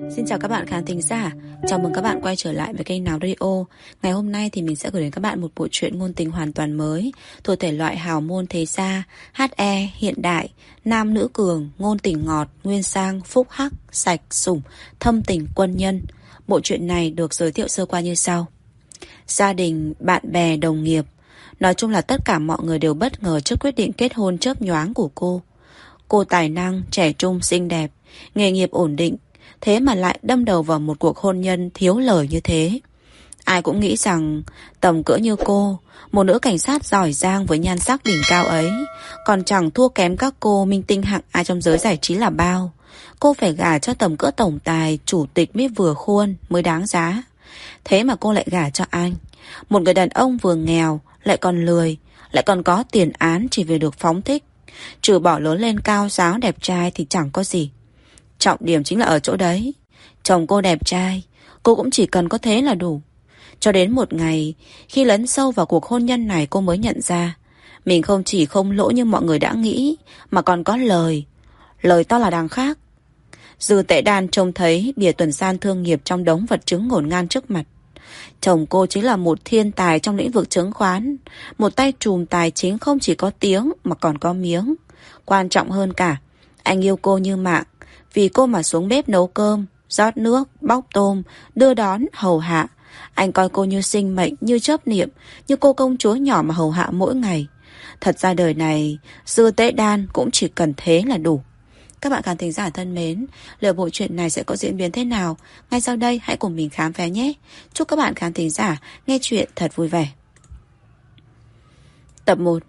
Xin chào các bạn khán thính giả. Chào mừng các bạn quay trở lại với kênh Nào Radio. Ngày hôm nay thì mình sẽ gửi đến các bạn một bộ truyện ngôn tình hoàn toàn mới, thuộc thể loại hào môn thế gia, HE, hiện đại, nam nữ cường, ngôn tình ngọt, nguyên sang, phúc hắc, sạch, sủng, thâm tình quân nhân. Bộ truyện này được giới thiệu sơ qua như sau. Gia đình, bạn bè, đồng nghiệp, nói chung là tất cả mọi người đều bất ngờ trước quyết định kết hôn chớp nhoáng của cô. Cô tài năng, trẻ trung, xinh đẹp, nghề nghiệp ổn định, thế mà lại đâm đầu vào một cuộc hôn nhân thiếu lời như thế. Ai cũng nghĩ rằng tầm cỡ như cô, một nữ cảnh sát giỏi giang với nhan sắc đỉnh cao ấy, còn chẳng thua kém các cô minh tinh hạng ai trong giới giải trí là bao. Cô phải gả cho tầm cỡ tổng tài, chủ tịch mới vừa khuôn, mới đáng giá. Thế mà cô lại gả cho anh, một người đàn ông vừa nghèo, lại còn lười, lại còn có tiền án chỉ vì được phóng thích. Trừ bỏ lớn lên cao ráo đẹp trai thì chẳng có gì. Trọng điểm chính là ở chỗ đấy. Chồng cô đẹp trai, cô cũng chỉ cần có thế là đủ. Cho đến một ngày, khi lấn sâu vào cuộc hôn nhân này, cô mới nhận ra mình không chỉ không lỗ như mọi người đã nghĩ, mà còn có lời. Lời to là đằng khác. Dư Tệ Đan trông thấy bìa tuần san thương nghiệp trong đống vật chứng ngổn ngang trước mặt. Chồng cô chính là một thiên tài trong lĩnh vực chứng khoán, một tay trùm tài chính không chỉ có tiếng mà còn có miếng. Quan trọng hơn cả, anh yêu cô như mạng, vì cô mà xuống bếp nấu cơm, rót nước, bóc tôm, đưa đón, hầu hạ. Anh coi cô như sinh mệnh, như chấp niệm, như cô công chúa nhỏ mà hầu hạ mỗi ngày. Thật ra đời này, Dư Tế Đan cũng chỉ cần thế là đủ. Các bạn khán thính giả thân mến, liệu bộ truyện này sẽ có diễn biến thế nào? Ngay sau đây hãy cùng mình khám phá nhé. Chúc các bạn khán thính giả nghe chuyện thật vui vẻ. Tập 1.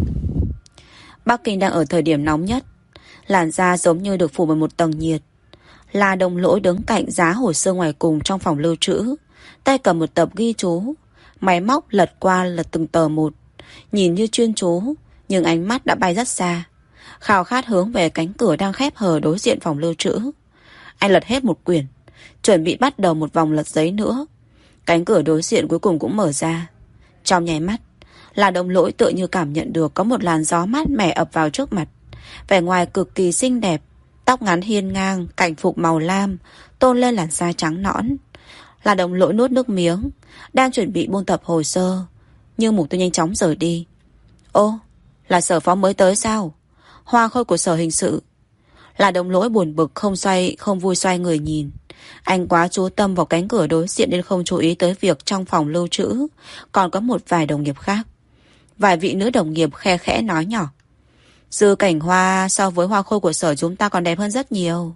Bắc Kinh đang ở thời điểm nóng nhất. Làn da giống như được phủ bởi một tầng nhiệt. La Đồng Lỗi đứng cạnh giá hồ sơ ngoài cùng trong phòng lưu trữ, tay cầm một tập ghi chú. Máy móc lật qua lật từng tờ một, nhìn như chuyên chú, nhưng ánh mắt đã bay rất xa, khao khát hướng về cánh cửa đang khép hờ đối diện phòng lưu trữ. Anh lật hết một quyển, chuẩn bị bắt đầu một vòng lật giấy nữa. Cánh cửa đối diện cuối cùng cũng mở ra. Trong nháy mắt, La Đồng Lỗi tựa như cảm nhận được có một làn gió mát mẻ ập vào trước mặt. Vẻ ngoài cực kỳ xinh đẹp, tóc ngắn hiên ngang, cảnh phục màu lam tôn lên làn da trắng nõn. La Đồng Lỗi nuốt nước miếng, đang chuẩn bị buông tập hồ sơ, nhưng mục tiêu nhanh chóng rời đi. Ô, là Sở Phó mới tới sao? Hoa khôi của Sở Hình sự. La Đồng Lỗi buồn bực không vui xoay người nhìn. Anh quá chú tâm vào cánh cửa đối diện nên không chú ý tới việc trong phòng lưu trữ còn có một vài đồng nghiệp khác. Vài vị nữ đồng nghiệp khe khẽ nói nhỏ. Dư Cảnh Hoa so với hoa khôi của Sở chúng ta còn đẹp hơn rất nhiều.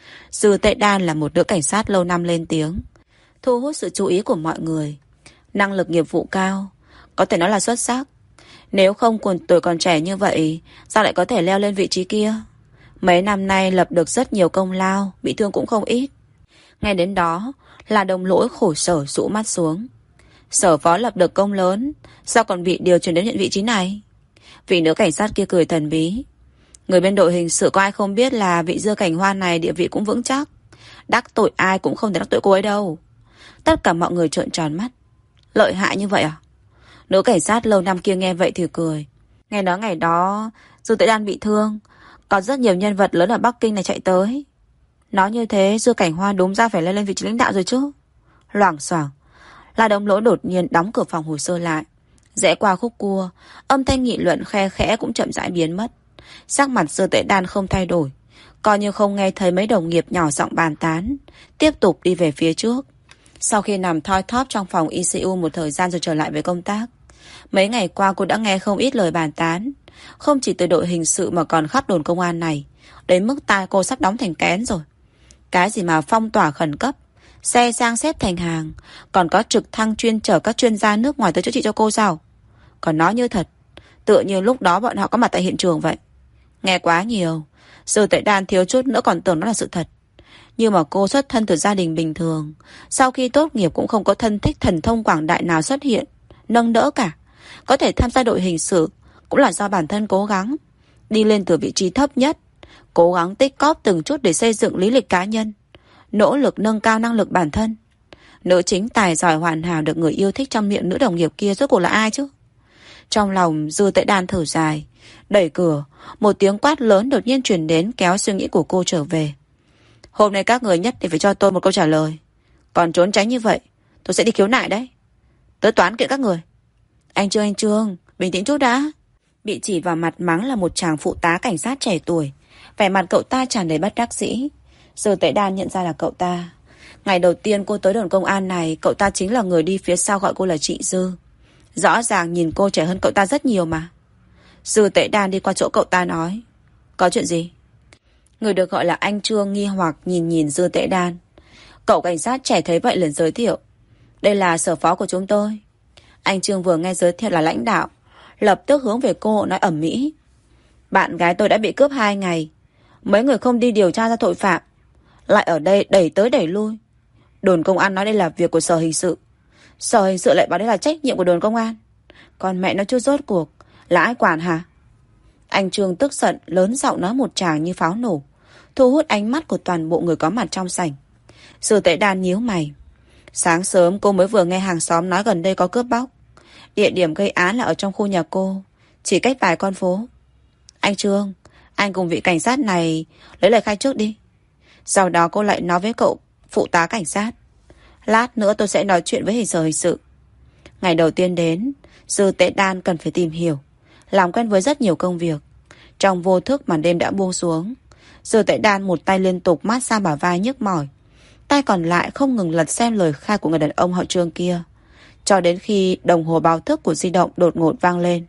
Dư Tệ Đan là một nữ cảnh sát lâu năm lên tiếng, thu hút sự chú ý của mọi người. Năng lực nghiệp vụ cao, có thể nói là xuất sắc. Nếu không tuổi còn trẻ như vậy, sao lại có thể leo lên vị trí kia? Mấy năm nay lập được rất nhiều công lao, bị thương cũng không ít. Ngay đến đó, là Đồng Lỗi khổ sở rũ mắt xuống. Sở Phó lập được công lớn, sao còn bị điều chuyển đến nhận vị trí này? Vị nữ cảnh sát kia cười thần bí. Người bên đội hình sự có ai không biết là vị Dư Cảnh Hoa này địa vị cũng vững chắc. Đắc tội ai cũng không thể đắc tội cô ấy đâu. Tất cả mọi người trợn tròn mắt. Lợi hại như vậy à? Nữ cảnh sát lâu năm kia nghe vậy thì cười. Nghe nói ngày đó Dư Tệ Đan bị thương, còn rất nhiều nhân vật lớn ở Bắc Kinh này chạy tới. Nói như thế Dư Cảnh Hoa đúng ra phải lên vị trí lãnh đạo rồi chứ. Loảng xoảng, La Đồng Lỗi đột nhiên đóng cửa phòng hồ sơ lại, rẽ qua khúc cua, âm thanh nghị luận khe khẽ cũng chậm rãi biến mất. Sắc mặt Dư Tệ Đan không thay đổi, coi như không nghe thấy mấy đồng nghiệp nhỏ giọng bàn tán, tiếp tục đi về phía trước. Sau khi nằm thoi thóp trong phòng ICU một thời gian rồi trở lại với công tác, mấy ngày qua cô đã nghe không ít lời bàn tán, không chỉ từ đội hình sự mà còn khắp đồn công an này, đến mức tai cô sắp đóng thành kén rồi. Cái gì mà phong tỏa khẩn cấp, xe sang xếp thành hàng, còn có trực thăng chuyên chở các chuyên gia nước ngoài tới chữa trị cho cô sao? Còn nói như thật, tựa như lúc đó bọn họ có mặt tại hiện trường vậy. Nghe quá nhiều, Dư Tệ Đan thiếu chút nữa còn tưởng nó là sự thật. Nhưng mà cô xuất thân từ gia đình bình thường, sau khi tốt nghiệp cũng không có thân thích thần thông quảng đại nào xuất hiện nâng đỡ cả. Có thể tham gia đội hình sự cũng là do bản thân cố gắng, đi lên từ vị trí thấp nhất, cố gắng tích cóp từng chút để xây dựng lý lịch cá nhân, nỗ lực nâng cao năng lực bản thân. Nữ chính tài giỏi hoàn hảo được người yêu thích trong miệng nữ đồng nghiệp kia rốt cuộc là ai chứ? Trong lòng Dư Tệ Đan thở dài, đẩy cửa, một tiếng quát lớn đột nhiên truyền đến kéo suy nghĩ của cô trở về. Hôm nay các người nhất thì phải cho tôi một câu trả lời. Còn trốn tránh như vậy, tôi sẽ đi khiếu nại đấy. Tớ toán kiện các người. Anh Trương, bình tĩnh chút đã. Bị chỉ vào mặt mắng là một chàng phụ tá cảnh sát trẻ tuổi. Vẻ mặt cậu ta tràn đầy bất đắc dĩ. Dư Tuệ Đan nhận ra là cậu ta. Ngày đầu tiên cô tới đồn công an này, cậu ta chính là người đi phía sau gọi cô là chị Dư. Rõ ràng nhìn cô trẻ hơn cậu ta rất nhiều mà. Dư Tuệ Đan đi qua chỗ cậu ta nói. Có chuyện gì? Người được gọi là anh Trương nghi hoặc nhìn Dư Tuệ Đan. Cậu cảnh sát trẻ thấy vậy liền giới thiệu. Đây là sở phó của chúng tôi. Anh Trương vừa nghe giới thiệu là lãnh đạo, lập tức hướng về cô nói ầm ĩ. Bạn gái tôi đã bị cướp 2 ngày. Mấy người không đi điều tra ra tội phạm, lại ở đây đẩy tới đẩy lui. Đồn công an nói đây là việc của sở hình sự. Sở hình sự lại bảo đây là trách nhiệm của đồn công an. Còn mẹ nó chưa rốt cuộc là ai quản hả? Anh Trương tức giận lớn giọng nói một tràng như pháo nổ, thu hút ánh mắt của toàn bộ người có mặt trong sảnh. Dư Tuệ Đan nhíu mày. Sáng sớm cô mới vừa nghe hàng xóm nói gần đây có cướp bóc. Địa điểm gây án là ở trong khu nhà cô, chỉ cách vài con phố. Anh Trương, anh cùng vị cảnh sát này lấy lời khai trước đi. Sau đó cô lại nói với cậu phụ tá cảnh sát. Lát nữa tôi sẽ nói chuyện với hình sự. Ngày đầu tiên đến, Dư Tuệ Đan cần phải tìm hiểu, làm quen với rất nhiều công việc. Trong vô thức màn đêm đã buông xuống. Dư Tuệ Đan một tay liên tục mát xa bả vai nhức mỏi, tay còn lại không ngừng lật xem lời khai của người đàn ông họ Trương kia, cho đến khi đồng hồ báo thức của di động đột ngột vang lên.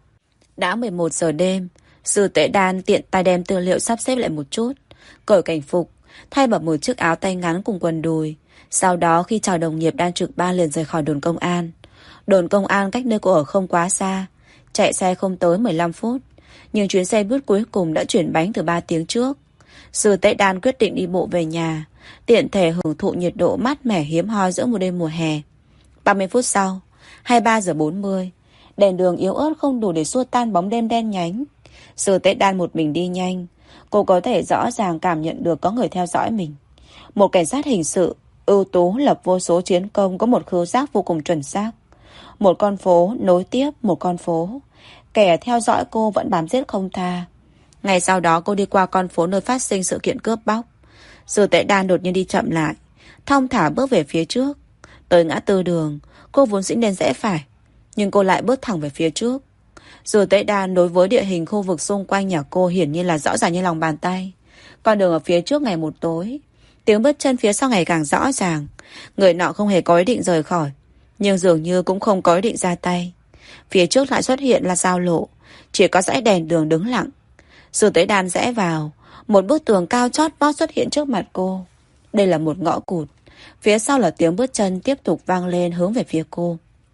Đã 11 giờ đêm. Dư Tuệ Đan tiện tay đem tư liệu sắp xếp lại một chút, cởi cảnh phục, thay bằng một chiếc áo tay ngắn cùng quần đùi. Sau đó khi chào đồng nghiệp đang trực ban liền rời khỏi đồn công an. Đồn công an cách nơi cô ở không quá xa, chạy xe không tới 15 phút. Nhưng chuyến xe buýt cuối cùng đã chuyển bánh từ 3 tiếng trước. Dư Tuệ Đan quyết định đi bộ về nhà, tiện thể hưởng thụ nhiệt độ mát mẻ hiếm hoi giữa một đêm mùa hè. 30 phút sau, 23 giờ 40, đèn đường yếu ớt không đủ để xua tan bóng đêm đen nhánh. Dư Tuệ Đan một mình đi nhanh. Cô có thể rõ ràng cảm nhận được có người theo dõi mình. Một cảnh sát hình sự ưu tú lập vô số chiến công có một khứu giác vô cùng chuẩn xác. Một con phố nối tiếp một con phố. Kẻ theo dõi cô vẫn bám giết không tha. Ngày sau đó cô đi qua con phố nơi phát sinh sự kiện cướp bóc. Dư Tuệ Đan đột nhiên đi chậm lại, thong thả bước về phía trước. Tới ngã tư đường, cô vốn dĩ nên rẽ phải, nhưng cô lại bước thẳng về phía trước. Dư Tuệ Đan đối với địa hình khu vực xung quanh nhà cô hiển nhiên là rõ ràng như lòng bàn tay. Con đường ở phía trước ngày một tối, tiếng bước chân phía sau ngày càng rõ ràng. Người nọ không hề có ý định rời khỏi, nhưng dường như cũng không có ý định ra tay. Phía trước lại xuất hiện là giao lộ, chỉ có dãy đèn đường đứng lặng. Dư Tuệ Đan rẽ vào, một bức tường cao chót vót xuất hiện trước mặt cô. Đây là một ngõ cụt. Phía sau là tiếng bước chân tiếp tục vang lên hướng về phía cô.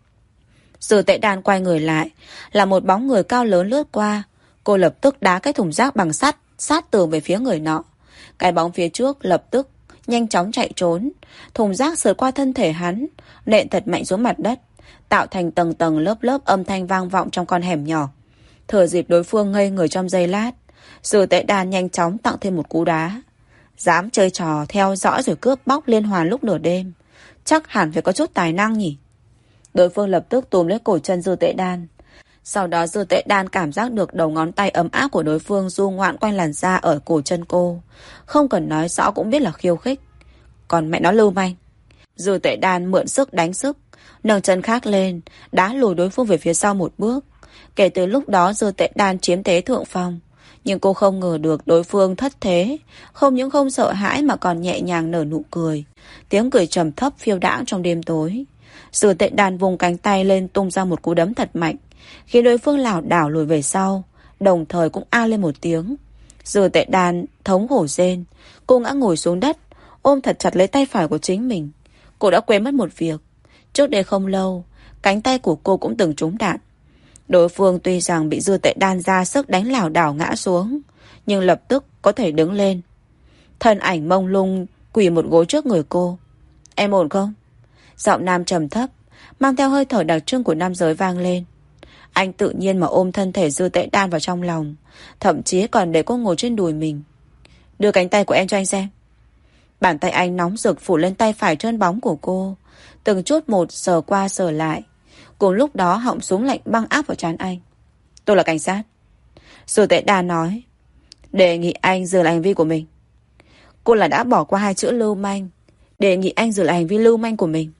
Dư Tuệ Đan quay người lại, là một bóng người cao lớn lướt qua. Cô lập tức đá cái thùng rác bằng sắt sát tường về phía người nọ. Cái bóng phía trước lập tức nhanh chóng chạy trốn. Thùng rác sượt qua thân thể hắn, nện thật mạnh xuống mặt đất, tạo thành tầng tầng lớp lớp âm thanh vang vọng trong con hẻm nhỏ. Thừa dịp đối phương ngây người trong giây lát, Dư Tuệ Đan nhanh chóng tặng thêm một cú đá. Dám chơi trò theo dõi rồi cướp bóc liên hoàn lúc nửa đêm, chắc hẳn phải có chút tài năng nhỉ. Đối phương lập tức túm lấy cổ chân Dư Tuệ Đan. Sau đó Dư Tuệ Đan cảm giác được đầu ngón tay ấm áp của đối phương du ngoạn quanh làn da ở cổ chân cô. Không cần nói rõ cũng biết là khiêu khích. Còn mẹ nó lưu manh. Dư Tuệ Đan mượn sức đánh sức, nâng chân khác lên, đá lùi đối phương về phía sau một bước. Kể từ lúc đó Dư Tuệ Đan chiếm thế thượng phong. Nhưng cô không ngờ được đối phương thất thế. Không những không sợ hãi mà còn nhẹ nhàng nở nụ cười. Tiếng cười trầm thấp phiêu đãng trong đêm tối. Dư Tuệ Đan vùng cánh tay lên tung ra một cú đấm thật mạnh, khiến đối phương lảo đảo lùi về sau, đồng thời cũng a lên một tiếng. Dư Tuệ Đan thống hổ rên. Cô ngã ngồi xuống đất, ôm thật chặt lấy tay phải của chính mình. Cô đã quên mất một việc. Trước đây không lâu, cánh tay của cô cũng từng trúng đạn. Đối phương tuy rằng bị Dư Tuệ Đan ra sức đánh lảo đảo ngã xuống, nhưng lập tức có thể đứng lên. Thân ảnh mông lung quỳ một gối trước người cô. Em ổn không? Giọng nam trầm thấp, mang theo hơi thở đặc trưng của nam giới vang lên. Anh tự nhiên mà ôm thân thể Dư Tuệ Đan vào trong lòng, thậm chí còn để cô ngồi trên đùi mình. Đưa cánh tay của em cho anh xem. Bàn tay anh nóng rực phủ lên tay phải trơn bóng của cô, từng chút một sờ qua sờ lại. Cùng lúc đó họng súng lạnh băng áp vào trán anh. Tôi là cảnh sát. Dư Tuệ Đan nói. Đề nghị anh dừng lại hành vi của mình. Cô là đã bỏ qua hai chữ lưu manh, đề nghị anh dừng lại hành vi lưu manh của mình.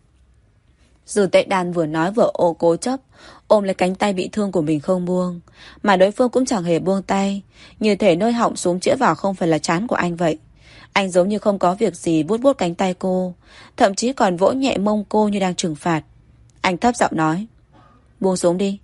Dư Tệ Đan vừa nói vừa cố chấp ôm lấy cánh tay bị thương của mình không buông, mà đối phương cũng chẳng hề buông tay, như thể nơi họng súng chĩa vào không phải là trán của anh vậy. Anh giống như không có việc gì vuốt vuốt cánh tay cô, thậm chí còn vỗ nhẹ mông cô như đang trừng phạt. Anh thấp giọng nói, buông xuống đi.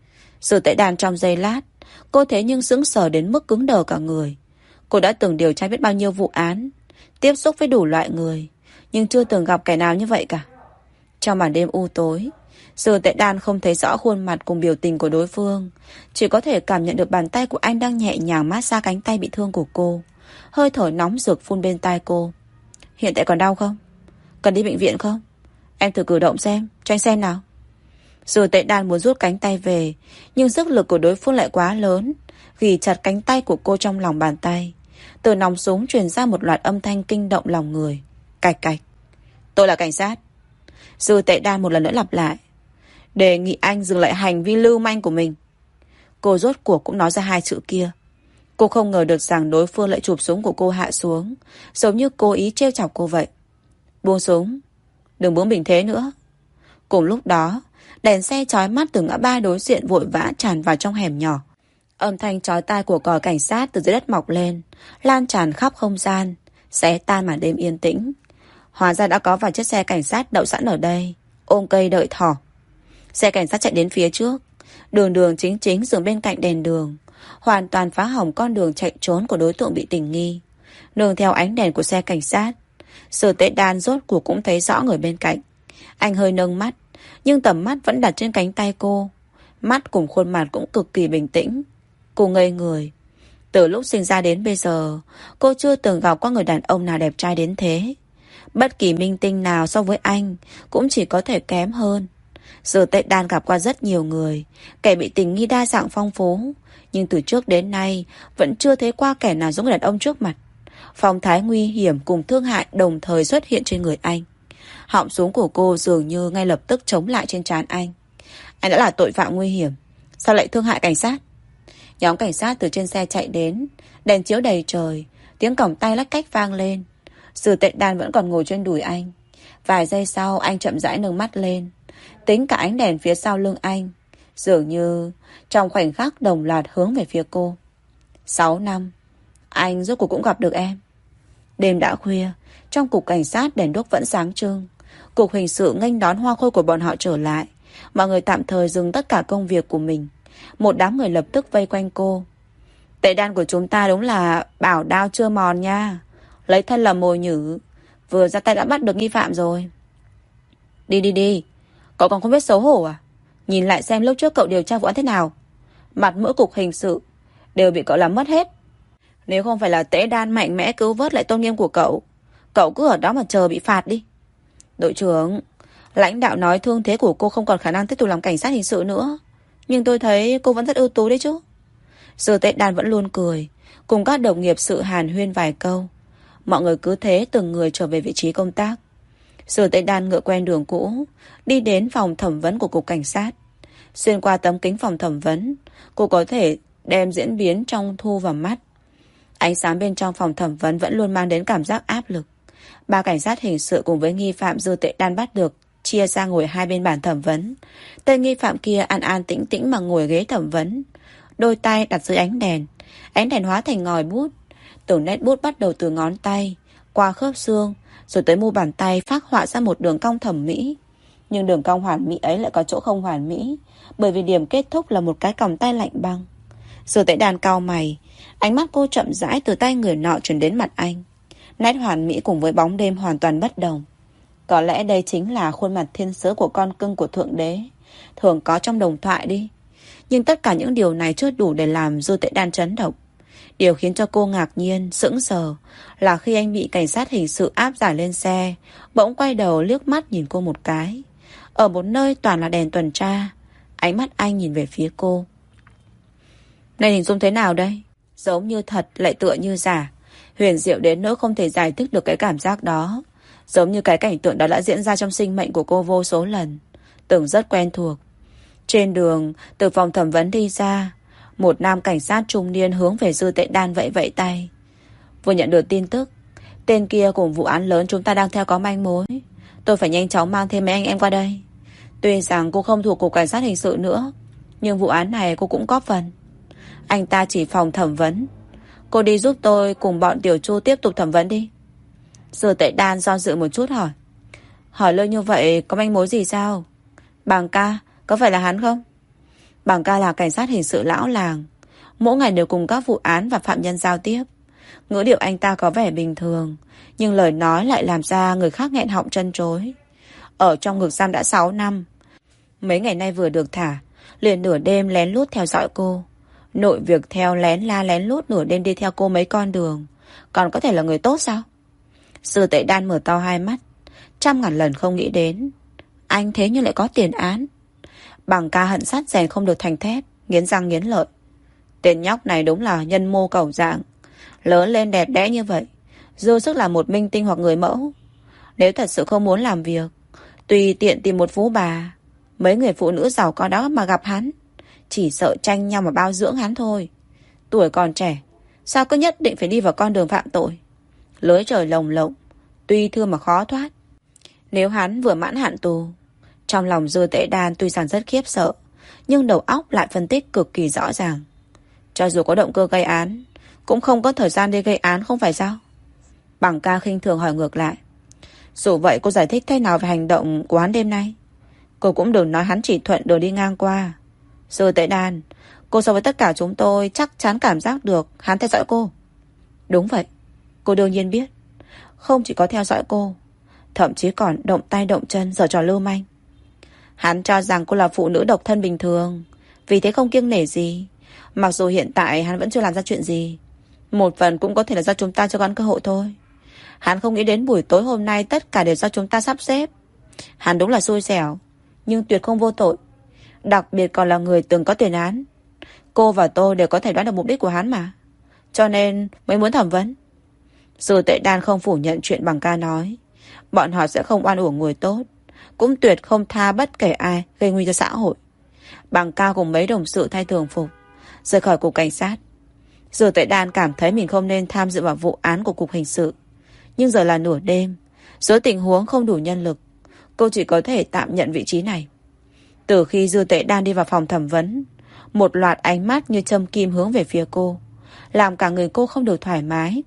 Dư Tệ Đan trong giây lát, cô thế nhưng sững sờ đến mức cứng đờ cả người. Cô đã từng điều tra biết bao nhiêu vụ án, tiếp xúc với đủ loại người, nhưng chưa từng gặp kẻ nào như vậy cả. Trong màn đêm u tối, Dư Tệ Đan không thấy rõ khuôn mặt cùng biểu tình của đối phương, chỉ có thể cảm nhận được bàn tay của anh đang nhẹ nhàng mát xa cánh tay bị thương của cô. Hơi thở nóng rực phun bên tai cô. Hiện tại còn đau không? Cần đi bệnh viện không? Em thử cử động xem, cho anh xem nào. Dư Tệ Đan muốn rút cánh tay về, nhưng sức lực của đối phương lại quá lớn, ghì chặt cánh tay của cô trong lòng bàn tay. Từ nòng súng truyền ra một loạt âm thanh kinh động lòng người. Cạch cạch. Tôi là cảnh sát. Dư Tệ Đan một lần nữa lặp lại, đề nghị anh dừng lại hành vi lưu manh của mình. Cô rốt cuộc cũng nói ra hai chữ kia. Cô không ngờ được rằng đối phương lại chụp súng của cô hạ xuống, giống như cố ý trêu chọc cô vậy. Buông súng, đừng bướng bỉnh thế nữa. Cùng lúc đó, đèn xe chói mắt từ ngã ba đối diện vội vã tràn vào trong hẻm nhỏ. Âm thanh chói tai của còi cảnh sát từ dưới đất mọc lên, lan tràn khắp không gian, xé tan màn đêm yên tĩnh. Hóa ra đã có vài chiếc xe cảnh sát đậu sẵn ở đây, ôm cây đợi thỏ. Xe cảnh sát chạy đến phía trước, đường chính dừng bên cạnh đèn đường, hoàn toàn phá hỏng con đường chạy trốn của đối tượng bị tình nghi. Nương theo ánh đèn của xe cảnh sát, Dư Tệ Đan rốt cuộc cũng thấy rõ người bên cạnh. Anh hơi nâng mắt, nhưng tầm mắt vẫn đặt trên cánh tay cô. Mắt cùng khuôn mặt cũng cực kỳ bình tĩnh. Cô ngây người. Từ lúc sinh ra đến bây giờ, cô chưa từng gặp qua người đàn ông nào đẹp trai đến thế. Bất kỳ minh tinh nào so với anh cũng chỉ có thể kém hơn. Dư Tệ Đan gặp qua rất nhiều người, kẻ bị tình nghi đa dạng phong phú, nhưng từ trước đến nay vẫn chưa thấy qua kẻ nào giống người đàn ông trước mặt. Phong thái nguy hiểm cùng thương hại đồng thời xuất hiện trên người anh. Họng súng của cô dường như ngay lập tức chống lại trên trán anh. Anh đã là tội phạm nguy hiểm, sao lại thương hại cảnh sát? Nhóm cảnh sát từ trên xe chạy đến, đèn chiếu đầy trời, tiếng còng tay lách cách vang lên. Dư Tệ Đan vẫn còn ngồi trên đùi anh. Vài giây sau anh chậm rãi nâng mắt lên, tính cả ánh đèn phía sau lưng anh, dường như trong khoảnh khắc đồng loạt hướng về phía cô. 6 năm, anh rốt cuộc cũng gặp được em. Đêm đã khuya, trong cục cảnh sát đèn đuốc vẫn sáng trưng. Cục hình sự nghênh đón hoa khôi của bọn họ trở lại. Mọi người tạm thời dừng tất cả công việc của mình. Một đám người lập tức vây quanh cô. Tệ Đan của chúng ta đúng là bảo đao chưa mòn nha. Lấy thân làm mồi nhử, vừa ra tay đã bắt được nghi phạm rồi. Đi, cậu còn không biết xấu hổ à? Nhìn lại xem lúc trước cậu điều tra vụ án thế nào. Mặt mũi cục hình sự đều bị cậu làm mất hết. Nếu không phải là Tệ Đan mạnh mẽ cứu vớt lại tôn nghiêm của cậu, cậu cứ ở đó mà chờ bị phạt đi. Đội trưởng, lãnh đạo nói thương thế của cô không còn khả năng tiếp tục làm cảnh sát hình sự nữa, nhưng tôi thấy cô vẫn rất ưu tú đấy chứ. Dư Tệ Đan vẫn luôn cười, cùng các đồng nghiệp sự hàn huyên vài câu. Mọi người cứ thế từng người trở về vị trí công tác. Dư Tệ Đan ngựa quen đường cũ, đi đến phòng thẩm vấn của cục cảnh sát. Xuyên qua tấm kính phòng thẩm vấn, cô có thể đem diễn biến trong thu vào mắt. Ánh sáng bên trong phòng thẩm vấn vẫn luôn mang đến cảm giác áp lực. 3 cảnh sát hình sự cùng với nghi phạm Dư Tệ Đan bắt được chia ra ngồi hai bên bàn thẩm vấn. Tên nghi phạm kia an an tĩnh tĩnh mà ngồi ghế thẩm vấn, đôi tay đặt dưới ánh đèn. Ánh đèn hóa thành ngòi bút. Từng nét bút bắt đầu từ ngón tay, qua khớp xương, rồi tới mu bàn tay phác họa ra một đường cong thẩm mỹ. Nhưng đường cong hoàn mỹ ấy lại có chỗ không hoàn mỹ, bởi vì điểm kết thúc là một cái còng tay lạnh băng. Dư Tệ Đan cau mày, ánh mắt cô chậm rãi từ tay người nọ chuyển đến mặt anh. Nét hoàn mỹ cùng với bóng đêm hoàn toàn bất đồng. Có lẽ đây chính là khuôn mặt thiên sứ của con cưng của Thượng Đế, thường có trong đồng thoại đi. Nhưng tất cả những điều này chưa đủ để làm Dư Tệ Đan chấn động. Điều khiến cho cô ngạc nhiên, sững sờ là khi anh bị cảnh sát hình sự áp giải lên xe, bỗng quay đầu liếc mắt nhìn cô một cái. Ở một nơi toàn là đèn tuần tra, ánh mắt anh nhìn về phía cô. Này hình dung thế nào đây? Giống như thật lại tựa như giả. Huyền diệu đến nỗi không thể giải thích được cái cảm giác đó. Giống như cái cảnh tượng đó đã diễn ra trong sinh mệnh của cô vô số lần. Tưởng rất quen thuộc. Trên đường, từ phòng thẩm vấn đi ra, một nam cảnh sát trung niên hướng về Dư Tệ Đan vẫy vẫy tay. Vừa nhận được tin tức, Tên kia cùng vụ án lớn chúng ta đang theo có manh mối. Tôi phải nhanh chóng mang thêm mấy anh em qua đây. Tuy rằng cô không thuộc cục cảnh sát hình sự nữa, nhưng vụ án này cô cũng góp phần. Anh ta chỉ phòng thẩm vấn. Cô đi giúp tôi cùng bọn Tiểu Chu tiếp tục thẩm vấn đi. Giờ Tệ Đan do dự một chút hỏi. Hỏi lời như vậy có manh mối gì sao? Bàng ca, có phải là hắn không? Bàng ca là cảnh sát hình sự lão làng, mỗi ngày đều cùng các vụ án và phạm nhân giao tiếp. Ngữ điệu anh ta có vẻ bình thường, nhưng lời nói lại làm ra người khác nghẹn họng chân chối. Ở trong ngục giam đã 6 năm. Mấy ngày nay vừa được thả, liền nửa đêm lén lút theo dõi cô. Nội việc theo lén la lén lút nửa đêm đi theo cô mấy con đường, còn có thể là người tốt sao? Sư Tệ Đan mở to hai mắt, trăm ngàn lần không nghĩ đến anh thế nhưng lại có tiền án. Bàng ca hận sát rèn không được thành thép, nghiến răng nghiến lợi. Tên nhóc này đúng là nhân mô cầu dạng, lớn lên đẹp đẽ như vậy, dư sức là một minh tinh hoặc người mẫu. Nếu thật sự không muốn làm việc, tùy tiện tìm một phú bà, mấy người phụ nữ giàu có đó mà gặp hắn, chỉ sợ tranh nhau mà bao dưỡng hắn thôi. Tuổi còn trẻ, sao cứ nhất định phải đi vào con đường phạm tội? Lưới trời lồng lộng, tuy thương mà khó thoát. Nếu hắn vừa mãn hạn tù, trong lòng Dư Tệ Đan tuy rằng rất khiếp sợ, nhưng đầu óc lại phân tích cực kỳ rõ ràng. Cho dù có động cơ gây án, cũng không có thời gian để gây án, không phải sao? Bàng ca khinh thường hỏi ngược lại. Dù vậy cô giải thích thế nào về hành động của hắn đêm nay? Cô cũng đừng nói hắn chỉ thuận đường đi ngang qua. Dư Tệ Đan, cô so với tất cả chúng tôi chắc chắn cảm giác được hắn theo dõi cô. Đúng vậy, cô đương nhiên biết. Không chỉ có theo dõi cô, thậm chí còn động tay động chân giở trò lưu manh. Hắn cho rằng cô là phụ nữ độc thân bình thường, vì thế không kiêng nể gì. Mặc dù hiện tại hắn vẫn chưa làm ra chuyện gì, một phần cũng có thể là do chúng ta cho hắn cơ hội thôi. Hắn không nghĩ đến buổi tối hôm nay tất cả đều do chúng ta sắp xếp. Hắn đúng là xui xẻo, nhưng tuyệt không vô tội. Đặc biệt còn là người từng có tiền án. Cô và tôi đều có thể đoán được mục đích của hắn mà, cho nên mới muốn thẩm vấn. Dù Tệ Đan không phủ nhận chuyện Bàng ca nói, bọn họ sẽ không oan uổng người tốt, cũng tuyệt không tha bất kể ai gây nguy cho xã hội. Bàng ca cùng mấy đồng sự thay thường phục rời khỏi cục cảnh sát. Dù Tệ Đan cảm thấy mình không nên tham dự vào vụ án của cục hình sự, nhưng giờ là nửa đêm, dưới tình huống không đủ nhân lực, cô chỉ có thể tạm nhận vị trí này. Từ khi Dư Tệ Đan đi vào phòng thẩm vấn, một loạt ánh mắt như châm kim hướng về phía cô, làm cả người cô không được thoải mái.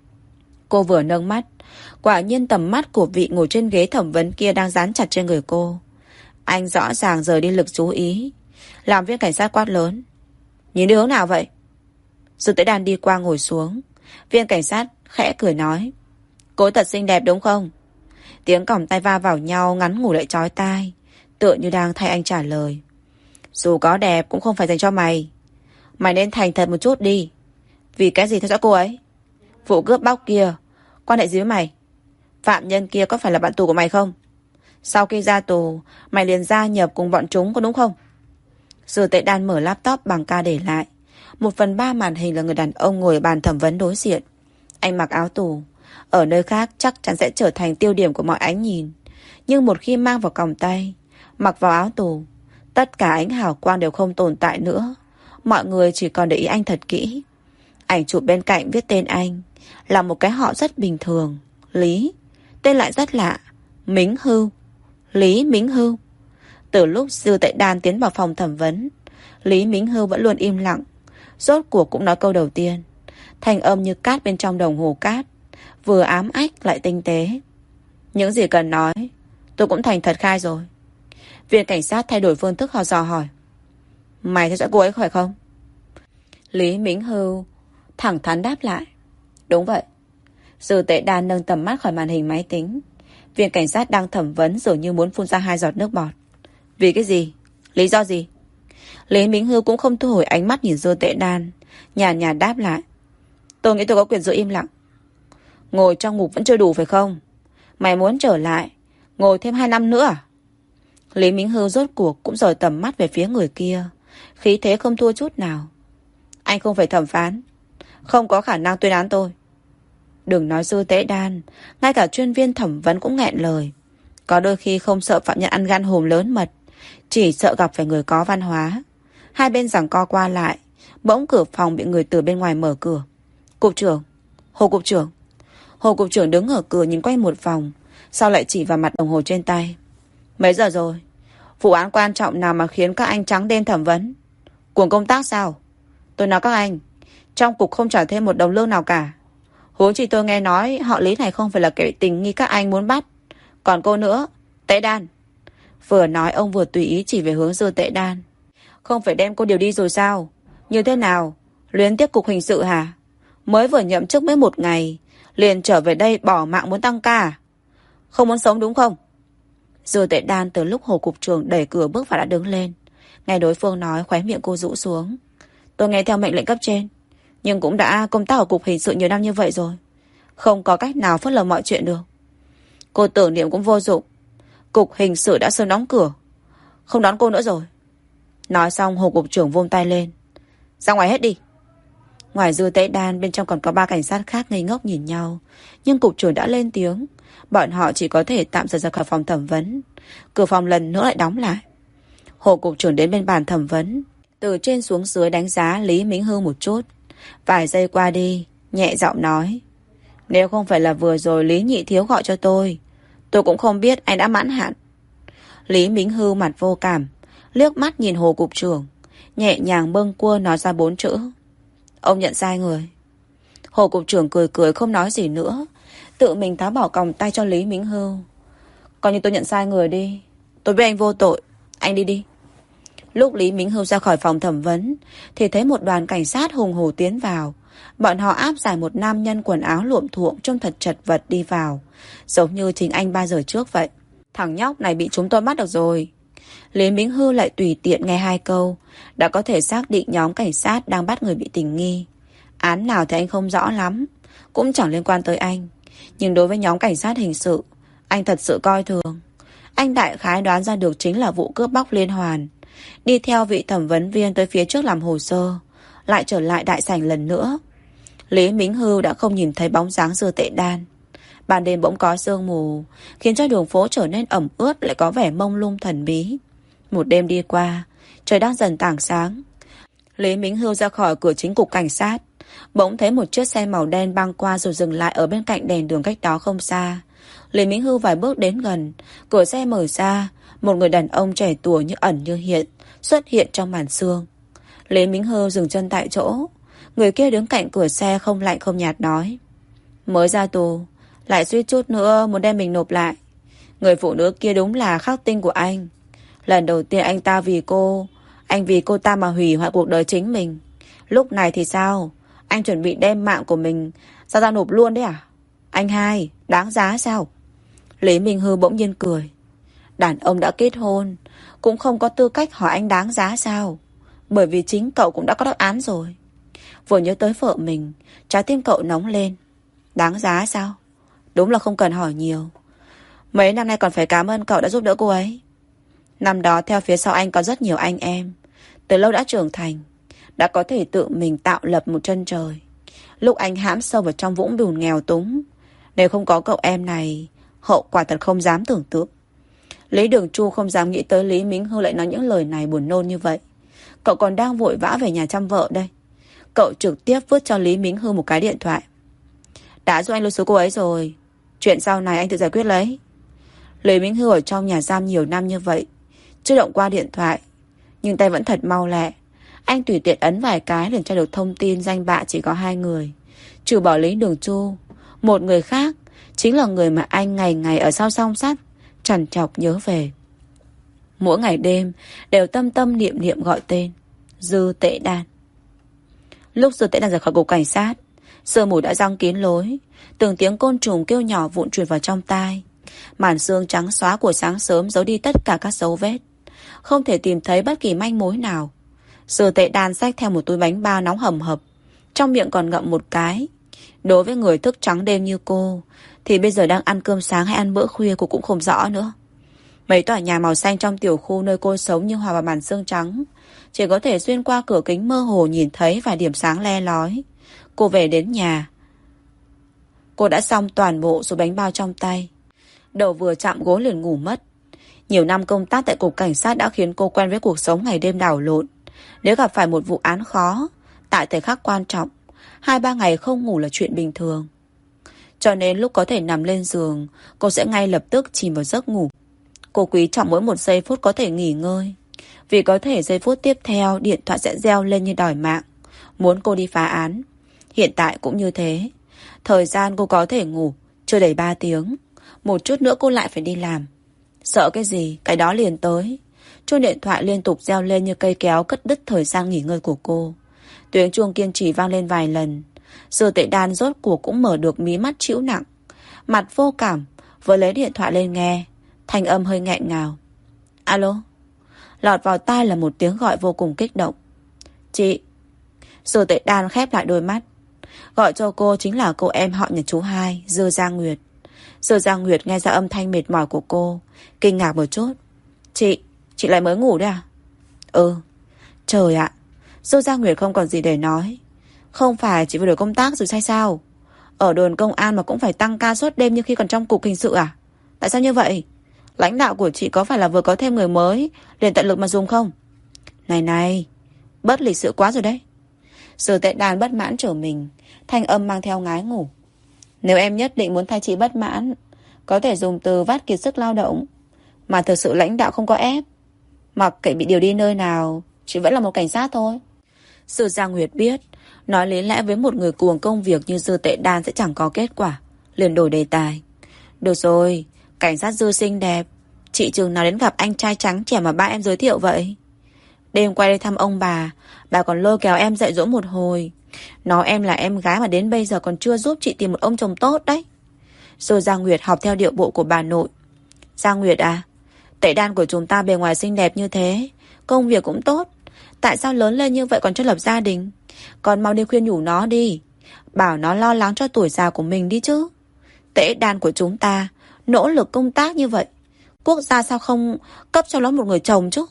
Cô vừa nâng mắt, quả nhiên tầm mắt của vị ngồi trên ghế thẩm vấn kia đang dán chặt trên người cô. Anh rõ ràng rời đi lực chú ý, làm viên cảnh sát quát lớn. Nhìn đi hướng nào vậy? Dư Tệ Đan đi qua ngồi xuống. Viên cảnh sát khẽ cười nói. Cô thật xinh đẹp đúng không? Tiếng còng tay va vào nhau ngắn ngủi lại chói tai, tựa như đang thay anh trả lời. Dù có đẹp cũng không phải dành cho mày. Mày nên thành thật một chút đi. Vì cái gì theo dõi cô ấy? Vụ cướp bóc kia quan hệ gì với mày? Phạm nhân kia có phải là bạn tù của mày không? Sau khi ra tù, mày liền gia nhập cùng bọn chúng có đúng không? Dư Tệ Đan mở laptop Bàng ca để lại. 1/3 màn hình là người đàn ông ngồi ở bàn thẩm vấn đối diện. Anh mặc áo tù, ở nơi khác chắc chắn sẽ trở thành tiêu điểm của mọi ánh nhìn. Nhưng một khi mang vào còng tay, mặc vào áo tù, tất cả ánh hào quang đều không tồn tại nữa. Mọi người chỉ còn để ý anh thật kỹ. Ảnh chụp bên cạnh viết tên anh, là một cái họ rất bình thường, Lý. Tên lại rất lạ, Mính Hưu. Lý Mính Hưu. Từ lúc Dư Tệ Đan tiến vào phòng thẩm vấn, Lý Mính Hưu vẫn luôn im lặng. Rốt cuộc cũng nói câu đầu tiên, thanh âm như cát bên trong đồng hồ cát, vừa ám ách lại tinh tế. Những gì cần nói tôi cũng thành thật khai rồi. Viên cảnh sát thay đổi phương thức họ dò hỏi. Mày theo dõi cô ấy phải không? Lý Mính Hưu thẳng thắn đáp lại. Đúng vậy. Dư Tệ Đan nâng tầm mắt khỏi màn hình máy tính. Viên cảnh sát đang thẩm vấn dường như muốn phun ra 2 giọt nước bọt. Vì cái gì? Lý do gì? Lý Mính Hưu cũng không thu hồi ánh mắt nhìn Dư Tệ Đan, nhàn nhạt đáp lại. Tôi nghĩ tôi có quyền giữ im lặng. Ngồi trong ngục vẫn chưa đủ phải không? Mày muốn trở lại ngồi thêm 2 năm nữa à? Lý Mính Hưu rốt cuộc cũng rời tầm mắt về phía người kia, khí thế không thua chút nào. Anh không phải thẩm phán, không có khả năng tuyên án tôi. Đừng nói Dư Tệ Đan, ngay cả chuyên viên thẩm vấn cũng nghẹn lời. Có đôi khi không sợ phạm nhân ăn gan hùm lớn mật, chỉ sợ gặp phải người có văn hóa. Hai bên giằng co qua lại, bỗng cửa phòng bị người từ bên ngoài mở cửa. Cục trưởng, Hồ cục trưởng. Hồ cục trưởng đứng ở cửa nhìn quanh một vòng, sau lại chỉ vào mặt đồng hồ trên tay. Mấy giờ rồi? Vụ án quan trọng nào mà khiến các anh trắng đêm thẩm vấn? Cuồng công tác sao? Tôi nói các anh, trong cục không trả thêm một đồng lương nào cả. Huống chi tôi nghe nói họ Lý này không phải là kẻ tình nghi các anh muốn bắt. Còn cô nữa, Tệ Đan. Vừa nói ông vừa tùy ý chỉ về hướng Dư Tệ Đan. Không phải đem cô điều đi rồi sao? Như thế nào? Luyến tiếc cục hình sự hả? Mới vừa nhậm chức mới một ngày, liền trở về đây bỏ mạng muốn tăng ca à? Không muốn sống đúng không? Dư Tệ Đan từ lúc Hồ cục trưởng đẩy cửa bước vào đã đứng lên. Nghe đối phương nói, khóe miệng cô rũ xuống. Tôi nghe theo mệnh lệnh cấp trên, nhưng cũng đã công tác ở cục hình sự nhiều năm như vậy rồi, không có cách nào phớt lờ mọi chuyện được. Cô tưởng niệm cũng vô dụng. Cục hình sự đã sớm đóng cửa, không đón cô nữa rồi. Nói xong Hồ cục trưởng vung tay lên. Ra ngoài hết đi. Ngoài Dư Tệ Đan, bên trong còn có 3 cảnh sát khác ngây ngốc nhìn nhau. Nhưng cục trưởng đã lên tiếng, bọn họ chỉ có thể tạm thời ra khỏi phòng thẩm vấn. Cửa phòng lần nữa lại đóng lại. Hồ cục trưởng đến bên bàn thẩm vấn, từ trên xuống dưới đánh giá Lý Mính Hưu một chút. Vài giây qua đi, nhẹ giọng nói. Nếu không phải là vừa rồi Lý nhị thiếu gọi cho tôi cũng không biết anh đã mãn hạn. Lý Mính Hưu mặt vô cảm, liếc mắt nhìn Hồ cục trưởng, nhẹ nhàng bâng quơ nói ra 4 chữ. Ông nhận sai người. Hồ cục trưởng cười cười không nói gì nữa, tự mình tháo bỏ còng tay cho Lý Mính Hưu. Coi như tôi nhận sai người đi, tôi biết anh vô tội, anh đi đi. Lúc Lý Mính Hưu ra khỏi phòng thẩm vấn thì thấy một đoàn cảnh sát hùng hổ tiến vào. Bọn họ áp giải một nam nhân quần áo luộm thuộm trông thật chật vật đi vào, giống như chính anh 3 giờ trước vậy. Thằng nhóc này bị chúng tôi bắt được rồi. Lý Mính Hưu lại tùy tiện nghe 2 câu đã có thể xác định nhóm cảnh sát đang bắt người bị tình nghi. Án nào thì anh không rõ lắm, cũng chẳng liên quan tới anh, nhưng đối với nhóm cảnh sát hình sự, anh thật sự coi thường. Anh đại khái đoán ra được chính là vụ cướp bóc liên hoàn. Đi theo vị thẩm vấn viên tới phía trước làm hồ sơ, lại trở lại đại sảnh lần nữa. Lý Mính Hưu đã không nhìn thấy bóng dáng Dư Tệ Đan. Ban đêm bỗng có sương mù, khiến cho đường phố trở nên ẩm ướt, lại có vẻ mông lung thần bí. Một đêm đi qua, trời đang dần tảng sáng. Lý Mính Hưu ra khỏi cửa chính cục cảnh sát, bỗng thấy một chiếc xe màu đen băng qua rồi dừng lại ở bên cạnh đèn đường cách đó không xa. Lý Mính Hưu vài bước đến gần, cửa xe mở ra, một người đàn ông trẻ tuổi như ẩn như hiện xuất hiện trong màn sương. Lý Mính Hưu dừng chân tại chỗ. Người kia đứng cạnh cửa xe không lạnh không nhạt nói. Mới ra tù, lại suýt chút nữa muốn đem mình nộp lại. Người phụ nữ kia đúng là khắc tinh của anh. Lần đầu tiên anh ta vì cô, anh vì cô ta mà hủy hoại cuộc đời chính mình. Lúc này thì sao? Anh chuẩn bị đem mạng của mình ra nộp luôn đấy à? Anh hai, đáng giá sao? Lý Minh Hư bỗng nhiên cười. Đàn ông đã kết hôn cũng không có tư cách hỏi anh đáng giá sao? Bởi vì chính cậu cũng đã có đáp án rồi. Vừa nhớ tới vợ mình, trái tim cậu nóng lên. Đáng giá sao? Đúng là không cần hỏi nhiều. Mấy năm nay còn phải cảm ơn cậu đã giúp đỡ cô ấy. Năm đó theo phía sau anh có rất nhiều anh em, từ lâu đã trưởng thành, đã có thể tự mình tạo lập một chân trời. Lúc anh hãm sâu vào trong vũng bùn nghèo túng, nếu không có cậu em này, hậu quả thật không dám tưởng tượng. Lý Đường Chu không dám nghĩ tới Lý Mính Hưu lại nói những lời này buồn nôn như vậy. Cậu còn đang vội vã về nhà chăm vợ đây. Cậu trực tiếp vứt cho Lý Mính Hưu một cái điện thoại. Đã giúp anh lưu số cô ấy rồi, chuyện sau này anh tự giải quyết lấy. Lý Mính Hưu ở trong nhà giam nhiều năm như vậy, chưa động qua điện thoại, nhưng tay vẫn thật mau lẹ. Anh tùy tiện ấn vài cái liền tra được thông tin danh bạ chỉ có 2 người, trừ bỏ Lý Đường Chu. Một người khác chính là người mà anh ngày ngày ở sau song sắt trằn trọc nhớ về. Mỗi ngày đêm đều tâm tâm niệm niệm gọi tên Dư Tệ Đan. Lúc Dư Tệ Đan rời khỏi cục cảnh sát, sương mù đã giăng kín lối, từng tiếng côn trùng kêu nhỏ vụn truyền vào trong tai. Màn sương trắng xóa của sáng sớm giấu đi tất cả các dấu vết, không thể tìm thấy bất kỳ manh mối nào. Dư Tệ Đan xách theo một túi bánh bao nóng hầm hập, trong miệng còn ngậm một cái. Đối với người thức trắng đêm như cô thì bây giờ đang ăn cơm sáng hay ăn bữa khuya cô cũng không rõ nữa. Mấy tòa nhà màu xanh trong tiểu khu nơi cô sống như hòa vào màn sương trắng, chỉ có thể xuyên qua cửa kính mơ hồ nhìn thấy vài điểm sáng le lói. Cô về đến nhà, cô đã xong toàn bộ số bánh bao trong tay. Đầu vừa chạm gối liền ngủ mất. Nhiều năm công tác tại cục cảnh sát đã khiến cô quen với cuộc sống ngày đêm đảo lộn. Nếu gặp phải một vụ án khó, tại thời khắc quan trọng, 2-3 ngày không ngủ là chuyện bình thường. Cho nên lúc có thể nằm lên giường, cô sẽ ngay lập tức chìm vào giấc ngủ. Cô quý trọng mỗi một giây phút có thể nghỉ ngơi, vì có thể giây phút tiếp theo điện thoại sẽ reo lên như đòi mạng, muốn cô đi phá án. Hiện tại cũng như thế. Thời gian cô có thể ngủ chưa đầy 3 tiếng. Một chút nữa cô lại phải đi làm. Sợ cái gì, cái đó liền tới. Chuông điện thoại liên tục reo lên như cây kéo cắt đứt thời gian nghỉ ngơi của cô. Tiếng chuông kiên trì vang lên vài lần. Dư Tệ Đan rốt cuộc cũng mở được mí mắt trĩu nặng. Mặt vô cảm, vừa lấy điện thoại lên nghe. Thanh âm hơi nghẹn ngào. Alo. Lọt vào tai là một tiếng gọi vô cùng kích động. Chị. Dư Tệ Đan khép lại đôi mắt. Gọi cho cô chính là cô em họ nhà chú hai, Dư Giang Nguyệt. Dư Giang Nguyệt nghe ra âm thanh mệt mỏi của cô, kinh ngạc một chút. Chị lại mới ngủ đấy à? Ừ. Trời ạ. Dư Giang Nguyệt không còn gì để nói. Không phải chị vừa đổi công tác rồi hay sao? Ở đồn công an mà cũng phải tăng ca suốt đêm như khi còn trong cục hình sự à? Tại sao như vậy? Lãnh đạo của chị có phải là vừa có thêm người mới liền tận lực mà dùng không? Này, bớt lịch sự quá rồi đấy. Dư Tệ Đan bất mãn trở mình, thanh âm mang theo ngái ngủ. Nếu em nhất định muốn thay chị bất mãn, có thể dùng từ vắt kiệt sức lao động. Mà thực sự lãnh đạo không có ép. Mặc kệ bị điều đi nơi nào, chị vẫn là một cảnh sát thôi. Dư Giang Nguyệt biết nói lý lẽ với một người cuồng công việc như Dư Tệ Đan sẽ chẳng có kết quả, liền đổi đề tài. Được rồi, cảnh sát Dư xinh đẹp, chị chừng nào đến gặp anh trai trắng trẻ mà ba em giới thiệu vậy? Đêm qua đi thăm ông bà còn lôi kéo em dạy dỗ một hồi, nói em là em gái mà đến bây giờ còn chưa giúp chị tìm một ông chồng tốt đấy. Rồi Giang Nguyệt học theo điệu bộ của bà nội. Giang Nguyệt à, Tệ Đan của chúng ta bề ngoài xinh đẹp như thế, công việc cũng tốt, tại sao lớn lên như vậy còn chưa lập gia đình? Còn mau đi khuyên nhủ nó đi, bảo nó lo lắng cho tuổi già của mình đi chứ. Tệ Đan của chúng ta nỗ lực công tác như vậy, quốc gia sao không cấp cho nó một người chồng chứ?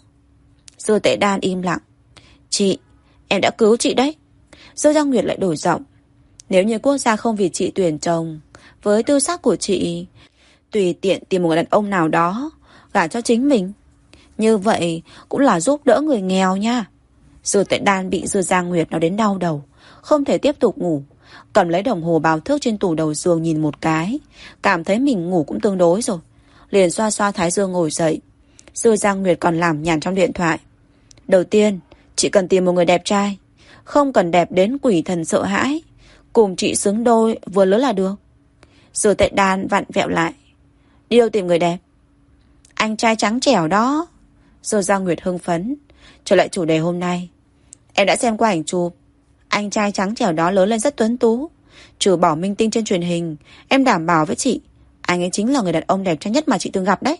Dư Tệ Đan im lặng. Chị, em đã cứu chị đấy. Dư Giang Nguyệt lại đổi giọng. Nếu như quốc gia không vì chị tuyển chồng, với tư sắc của chị, tùy tiện tìm một người đàn ông nào đó gả cho chính mình, như vậy cũng là giúp đỡ người nghèo nha. Dư Tệ Đan bị Dư Giang Nguyệt nói đến đau đầu, không thể tiếp tục ngủ. Cầm lấy đồng hồ báo thức trên tủ đầu giường nhìn một cái, cảm thấy mình ngủ cũng tương đối rồi, liền xoa xoa thái dương ngồi dậy. Dư Giang Nguyệt còn làm nhàn trong điện thoại. Đầu tiên, chị cần tìm một người đẹp trai, không cần đẹp đến quỷ thần sợ hãi, cùng chị xứng đôi vừa lớn là được. Dư Tệ Đan vặn vẹo lại. Đi đâu tìm người đẹp? Anh trai trắng trẻo đó. Dư Giang Nguyệt hưng phấn. Trở lại chủ đề hôm nay. Em đã xem qua ảnh chụp. Anh trai trắng trẻo đó lớn lên rất tuấn tú. Trừ bỏ minh tinh trên truyền hình, em đảm bảo với chị, anh ấy chính là người đàn ông đẹp trai nhất mà chị từng gặp đấy.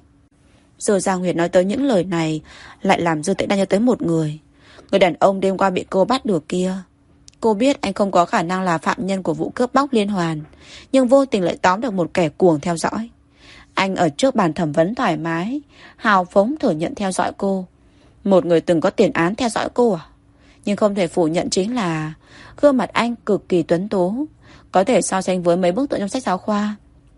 Dư Giang Nguyệt nói tới những lời này, lại làm Dư Tệ Đan nhớ tới một người. Người đàn ông đêm qua bị cô bắt được kia. Cô biết anh không có khả năng là phạm nhân của vụ cướp bóc liên hoàn, nhưng vô tình lại tóm được một kẻ cuồng theo dõi. Anh ở trước bàn thẩm vấn thoải mái, hào phóng thừa nhận theo dõi cô. Một người từng có tiền án theo dõi cô à? Nhưng không thể phủ nhận chính là gương mặt anh cực kỳ tuấn tú, có thể so sánh với mấy bức tượng trong sách giáo khoa.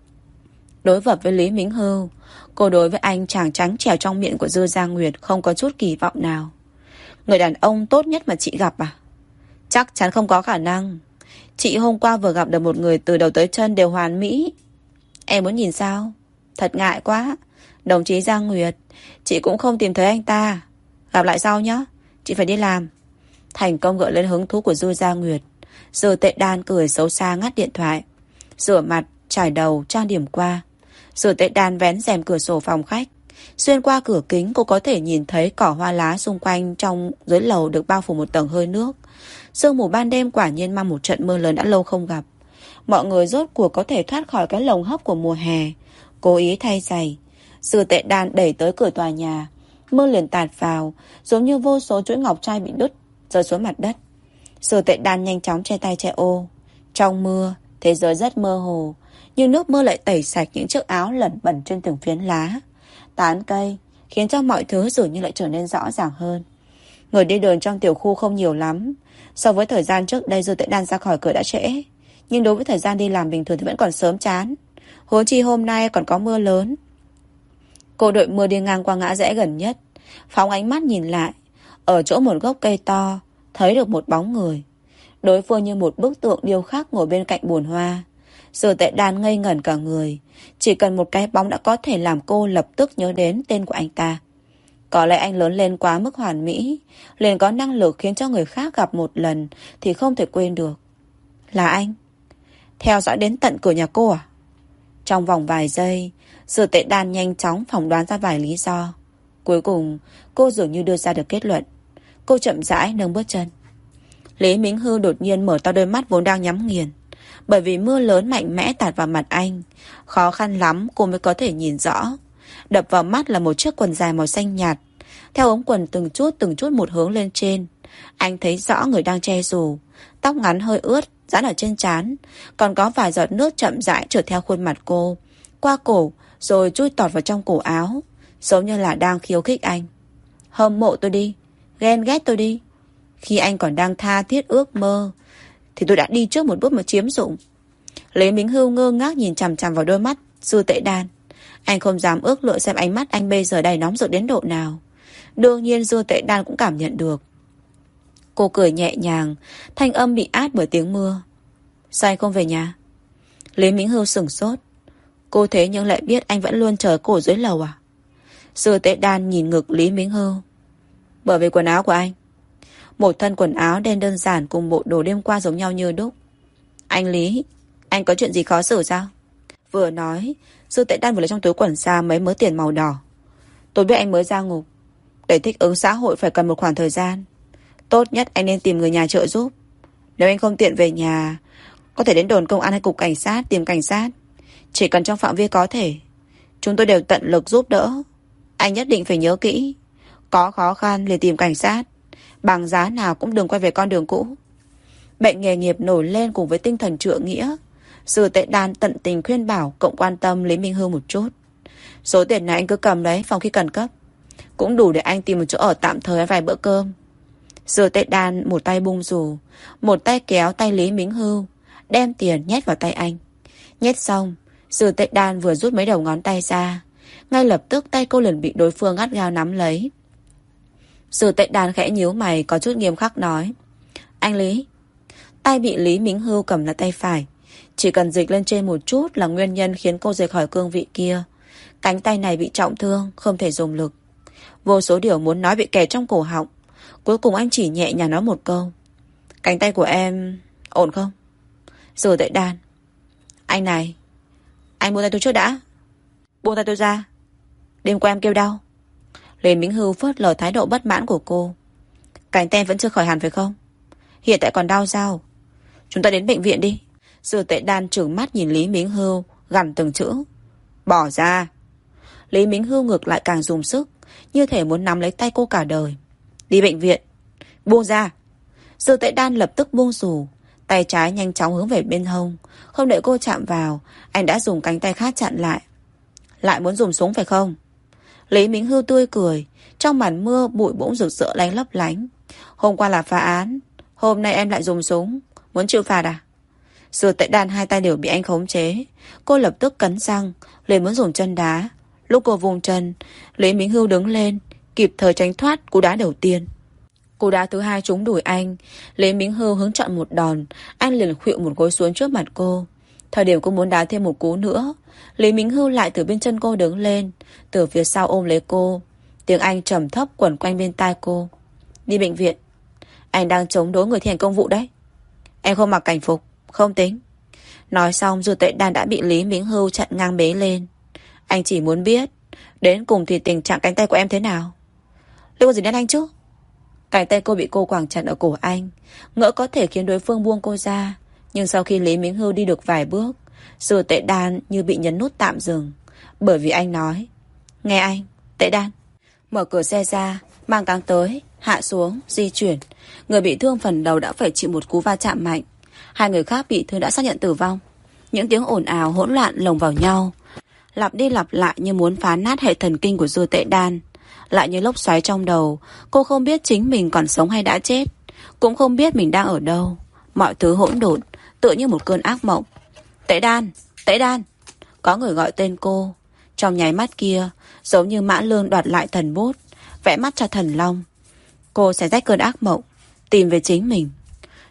Đối vật với Lý Minh Hưu, cô đối với anh chàng trắng trẻo trong miệng của Dư Giang Nguyệt không có chút kỳ vọng nào. Người đàn ông tốt nhất mà chị gặp à? Chắc chắn không có khả năng. Chị hôm qua vừa gặp được một người từ đầu tới chân đều hoàn mỹ. Em muốn nhìn sao? Thật ngại quá. Đồng chí Giang Nguyệt, chị cũng không tìm thấy anh ta. Gặp lại sau nhé, chị phải đi làm. Thành công gợi lên hứng thú của Dư Giang Nguyệt. Dư Tệ Đan cười xấu xa ngắt điện thoại, rửa mặt, chải đầu, trang điểm qua. Dư Tệ Đan vén rèm cửa sổ phòng khách. Xuyên qua cửa kính cô có thể nhìn thấy cỏ hoa lá xung quanh trong dưới lầu được bao phủ một tầng hơi nước. Sương mù ban đêm quả nhiên mang một trận mưa lớn đã lâu không gặp. Mọi người rốt cuộc có thể thoát khỏi cái lồng hấp của mùa hè. Cố ý thay giày, Dư Tệ Đan đẩy tới cửa tòa nhà. Mưa liền tạt vào, giống như vô số chuỗi ngọc trai bị đứt rơi xuống mặt đất. Dư Tệ Đan nhanh chóng che tay che ô. Trong mưa, thế giới rất mơ hồ, nhưng nước mưa lại tẩy sạch những chiếc áo lẩn bẩn trên từng phiến lá, tán cây, khiến cho mọi thứ dường như lại trở nên rõ ràng hơn. Người đi đường trong tiểu khu không nhiều lắm. So với thời gian trước đây Dư Tệ Đan ra khỏi cửa đã trễ, nhưng đối với thời gian đi làm bình thường thì vẫn còn sớm chán. Huống chi hôm nay còn có mưa lớn. Cô đội mưa đi ngang qua ngã rẽ gần nhất, phóng ánh mắt nhìn lại. Ở chỗ một gốc cây to, thấy được một bóng người. Đối phương như một bức tượng điêu khắc ngồi bên cạnh bồn hoa. Dư Tệ Đan ngây ngẩn cả người. Chỉ cần một cái bóng đã có thể làm cô lập tức nhớ đến tên của anh ta. Có lẽ anh lớn lên quá mức hoàn mỹ, liền có năng lực khiến cho người khác gặp một lần thì không thể quên được. Là anh? Theo dõi đến tận cửa nhà cô à? Trong vòng vài giây, Dư Tệ Đan nhanh chóng phỏng đoán ra vài lý do. Cuối cùng, cô dường như đưa ra được kết luận. Cô chậm rãi nâng bước chân. Lý Mính Hư đột nhiên mở to đôi mắt vốn đang nhắm nghiền. Bởi vì mưa lớn mạnh mẽ tạt vào mặt anh, khó khăn lắm cô mới có thể nhìn rõ. Đập vào mắt là một chiếc quần dài màu xanh nhạt. Theo ống quần từng chút một hướng lên trên, anh thấy rõ người đang che dù. Tóc ngắn hơi ướt dán ở trên trán, còn có vài giọt nước chậm rãi trượt theo khuôn mặt cô, qua cổ rồi chui tọt vào trong cổ áo, giống như là đang khiêu khích anh. Hâm mộ tôi đi, ghen ghét tôi đi. Khi anh còn đang tha thiết ước mơ thì tôi đã đi trước một bước mà chiếm dụng. Lý Mính Hưu ngơ ngác nhìn chằm chằm vào đôi mắt Dư Tệ Đan. Anh không dám ước lượng xem ánh mắt anh bây giờ đầy nóng rực đến độ nào. Đương nhiên Dư Tệ Đan cũng cảm nhận được. Cô cười nhẹ nhàng, thanh âm bị át bởi tiếng mưa. Sao anh không về nhà? Lý Mính Hưu sửng sốt. Cô thế nhưng lại biết anh vẫn luôn chờ cô dưới lầu à? Dư Tệ Đan nhìn ngực Lý Mính Hưu. Bởi vì quần áo của anh. Một thân quần áo đen đơn giản cùng bộ đồ đêm qua giống nhau như đúc. Anh Lý, anh có chuyện gì khó xử sao? Vừa nói, Dư Tệ Đan vừa lấy trong túi quần ra mấy mớ tiền màu đỏ. Tôi biết anh mới ra ngục. Để thích ứng xã hội phải cần một khoảng thời gian. Tốt nhất anh nên tìm người nhà trợ giúp. Nếu anh không tiện về nhà, có thể đến đồn công an hay cục cảnh sát tìm cảnh sát. Chỉ cần trong phạm vi có thể, chúng tôi đều tận lực giúp đỡ. Anh nhất định phải nhớ kỹ, có khó khăn liền tìm cảnh sát. Bằng giá nào cũng đừng quay về con đường cũ. Bệnh nghề nghiệp nổi lên cùng với tinh thần trượng nghĩa. Dư Tệ Đan tận tình khuyên bảo, cộng quan tâm Lý Minh Hương một chút. Số tiền này anh cứ cầm đấy, phòng khi cần cấp. Cũng đủ để anh tìm một chỗ ở tạm thời vài bữa cơm. Dư Tệ Đan một tay bung dù, một tay kéo tay Lý Minh Hưu, đem tiền nhét vào tay anh. Nhét xong, Dư Tệ Đan vừa rút mấy đầu ngón tay ra, ngay lập tức tay cô liền bị đối phương gắt gao nắm lấy. Dư Tệ Đan khẽ nhíu mày, có chút nghiêm khắc nói. Anh Lý. Tay bị Lý Minh Hưu cầm là tay phải. Chỉ cần dịch lên trên một chút là nguyên nhân khiến cô rời khỏi cương vị kia. Cánh tay này bị trọng thương, không thể dùng lực. Vô số điều muốn nói bị kẹt trong cổ họng. Cuối cùng anh chỉ nhẹ nhàng nói một câu. Cánh tay của em ổn không? Dư Tệ Đan. Anh này, anh buông tay tôi trước đã. Buông tay tôi ra. Đêm qua em kêu đau. Lý Minh Hưu phớt lờ thái độ bất mãn của cô. Cánh tay vẫn chưa khỏi hẳn phải không? Hiện tại còn đau sao? Chúng ta đến bệnh viện đi. Dư Tệ Đan trừng mắt nhìn Lý Minh Hưu, gằn từng chữ. Bỏ ra. Lý Minh Hưu ngược lại càng dùng sức, như thể muốn nắm lấy tay cô cả đời. Đi bệnh viện. Buông ra. Dư Tệ Đan lập tức buông dù, tay trái nhanh chóng hướng về bên hông. Không đợi cô chạm vào, anh đã dùng cánh tay khác chặn lại. Lại muốn dùng súng phải không? Lý Minh Hưu tươi cười. Trong màn mưa bụi bỗng rực rỡ lấp lánh. Hôm qua là phá án, hôm nay em lại dùng súng. Muốn chịu phạt à? Dư Tệ Đan hai tay đều bị anh khống chế. Cô lập tức cắn răng, liền muốn dùng chân đá. Lúc cô vùng chân, Lý Minh Hưu đứng lên, kịp thời tránh thoát cú đá đầu tiên. Cú đá thứ hai trúng đùi anh. Lý Minh Hưu hứng chọn một đòn, anh liền khuỵu một gối xuống trước mặt cô. Thời điểm cô muốn đá thêm một cú nữa, Lý Minh Hưu lại từ bên chân cô đứng lên, từ phía sau ôm lấy cô. Tiếng anh trầm thấp quẩn quanh bên tai cô. Đi bệnh viện. Anh đang chống đối người thi hành công vụ đấy. Em không mặc cảnh phục, không tính. Nói xong Dư Tệ Đan đã bị Lý Minh Hưu chặn ngang bế lên. Anh chỉ muốn biết, đến cùng thì tình trạng cánh tay của em thế nào? Liên quan gì đến anh chứ? Cánh tay cô bị cô quàng chặt ở cổ anh, ngỡ có thể khiến đối phương buông cô ra. Nhưng sau khi Lý Minh Hưu đi được vài bước, Dư Tệ Đan như bị nhấn nút tạm dừng. Bởi vì anh nói. Nghe anh, Tệ Đan. Mở cửa xe ra, mang cáng tới, hạ xuống, di chuyển. Người bị thương phần đầu đã phải chịu một cú va chạm mạnh. Hai người khác bị thương đã xác nhận tử vong. Những tiếng ồn ào hỗn loạn lồng vào nhau, lặp đi lặp lại như muốn phá nát hệ thần kinh của Dư Tệ Đan. Lại như lốc xoáy trong đầu. Cô không biết chính mình còn sống hay đã chết, cũng không biết mình đang ở đâu. Mọi thứ hỗn độn, tựa như một cơn ác mộng. Tệ Đan, Tệ Đan. Có người gọi tên cô. Trong nháy mắt kia, giống như Mã Lương đoạt lại thần bút, vẽ mắt cho thần long. Cô sẽ rách cơn ác mộng, tìm về chính mình.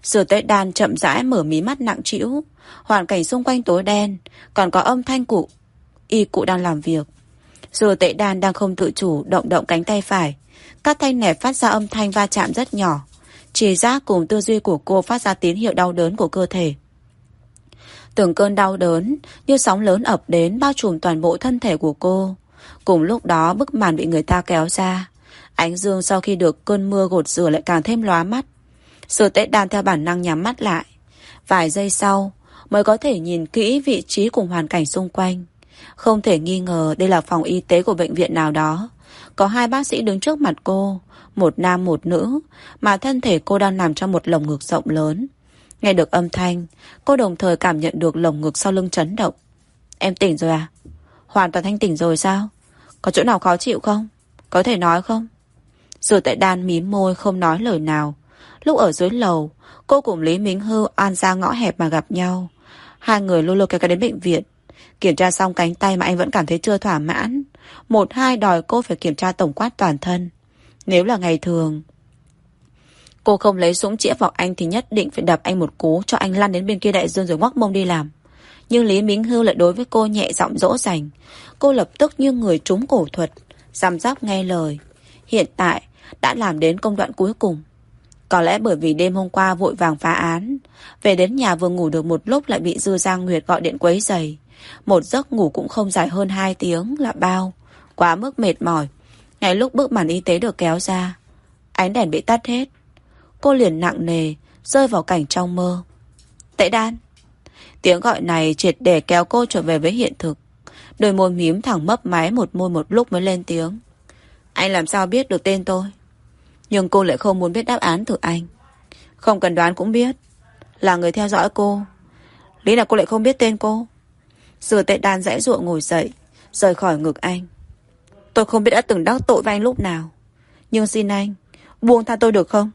Sử Tế Đan chậm rãi mở mí mắt nặng trĩu. Hoàn cảnh xung quanh tối đen, còn có âm thanh y cụ đang làm việc. Sử Tế Đan đang không tự chủ động động cánh tay phải. Các thanh nẹp phát ra âm thanh va chạm rất nhỏ. Chỉ giác cùng tư duy của cô phát ra tín hiệu đau đớn của cơ thể. Từng cơn đau đớn như sóng lớn ập đến bao trùm toàn bộ thân thể của cô. Cùng lúc đó bức màn bị người ta kéo ra. Ánh dương sau khi được cơn mưa gột rửa lại càng thêm lóa mắt. Sử Tế Đan theo bản năng nhắm mắt lại. Vài giây sau mới có thể nhìn kỹ vị trí cùng hoàn cảnh xung quanh. Không thể nghi ngờ đây là phòng y tế của bệnh viện nào đó. Có 2 bác sĩ đứng trước mặt cô, một nam một nữ, mà thân thể cô đang nằm trong một lồng ngực rộng lớn. Nghe được âm thanh, cô đồng thời cảm nhận được lồng ngực sau lưng chấn động. Em tỉnh rồi à? Hoàn toàn thanh tỉnh rồi sao? Có chỗ nào khó chịu không? Có thể nói không? Sử Tế Đan mím môi không nói lời nào. Lúc ở dưới lầu, cô cùng Lý Mính Hưu an ra ngõ hẹp mà gặp nhau. 2 người lôi lôi kéo đến bệnh viện. Kiểm tra xong cánh tay mà anh vẫn cảm thấy chưa thỏa mãn. 1-2 đòi cô phải kiểm tra tổng quát toàn thân. Nếu là ngày thường, cô không lấy súng chĩa vào anh thì nhất định phải đập anh một cú cho anh lăn đến bên kia đại dương rồi ngoắc mông đi làm. Nhưng Lý Mính Hưu lại đối với cô nhẹ giọng dỗ dành. Cô lập tức như người trúng cổ thuật, răm rắp nghe lời. Hiện tại đã làm đến công đoạn cuối cùng. Có lẽ bởi vì đêm hôm qua vội vàng phá án, về đến nhà vừa ngủ được một lúc lại bị Dư Giang Nguyệt gọi điện quấy rầy. Một giấc ngủ cũng không dài hơn 2 tiếng là bao. Quá mức mệt mỏi. Ngay lúc bức màn y tế được kéo ra, ánh đèn bị tắt hết. Cô liền nặng nề rơi vào cảnh trong mơ. Tế Đan. Tiếng gọi này triệt để kéo cô trở về với hiện thực. Đôi môi mím thẳng mấp máy một môi một lúc mới lên tiếng. Anh làm sao biết được tên tôi? Nhưng cô lại không muốn biết đáp án từ anh. Không cần đoán cũng biết. Là người theo dõi cô. Lý nào cô lại không biết tên cô? Sử Tế Đan giãy giụa ngồi dậy, rời khỏi ngực anh. Tôi không biết đã từng đắc tội với anh lúc nào, nhưng xin anh buông tha tôi được không?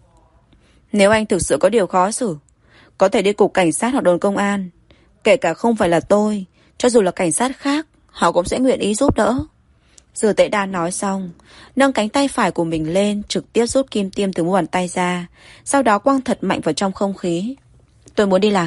Nếu anh thực sự có điều khó xử, có thể đi cục cảnh sát hoặc đồn công an. Kể cả không phải là tôi, cho dù là cảnh sát khác, họ cũng sẽ nguyện ý giúp đỡ. Sử Tế Đan nói xong, nâng cánh tay phải của mình lên, trực tiếp rút kim tiêm từ mu bàn tay ra, sau đó quăng thật mạnh vào trong không khí. Tôi muốn đi làm.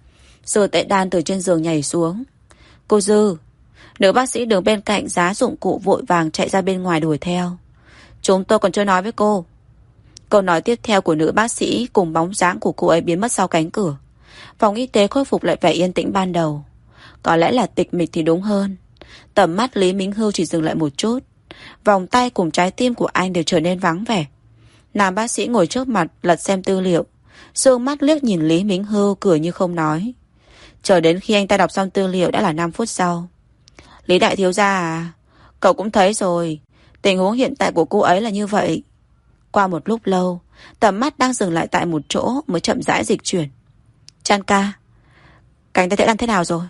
Sử Tế Đan từ trên giường nhảy xuống. Cô Dư. Nữ bác sĩ đứng bên cạnh giá dụng cụ vội vàng chạy ra bên ngoài đuổi theo. Chúng tôi còn chưa nói với cô. Câu nói tiếp theo của nữ bác sĩ cùng bóng dáng của cô ấy biến mất sau cánh cửa. Phòng y tế khôi phục lại vẻ yên tĩnh ban đầu. Có lẽ là tịch mịch thì đúng hơn. Tầm mắt Lý Mính Hưu chỉ dừng lại một chút. Vòng tay cùng trái tim của anh đều trở nên vắng vẻ. Nam bác sĩ ngồi trước mặt lật xem tư liệu, sương mắt liếc nhìn Lý Mính Hưu, cười như không nói. Chờ đến khi anh ta đọc xong tư liệu đã là 5 phút sau. Lý đại thiếu gia à, cậu cũng thấy rồi, tình huống hiện tại của cô ấy là như vậy. Qua một lúc lâu, tầm mắt đang dừng lại tại một chỗ mới chậm rãi dịch chuyển. Chan ca, cánh tay làm thế nào rồi?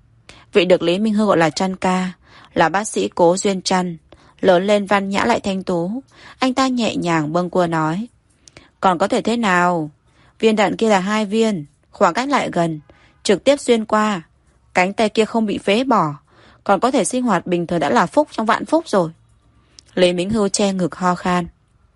Vị được Lý Minh Hương gọi là Chan ca là bác sĩ Cố Duyên Trăn, lớn lên văn nhã lại thanh tú. Anh ta nhẹ nhàng bâng quơ nói. Còn có thể thế nào? Viên đạn kia là 2 viên, khoảng cách lại gần, trực tiếp xuyên qua. Cánh tay kia không bị phế bỏ, còn có thể sinh hoạt bình thường đã là phúc trong vạn phúc rồi. Lý Minh Hưu che ngực ho khan.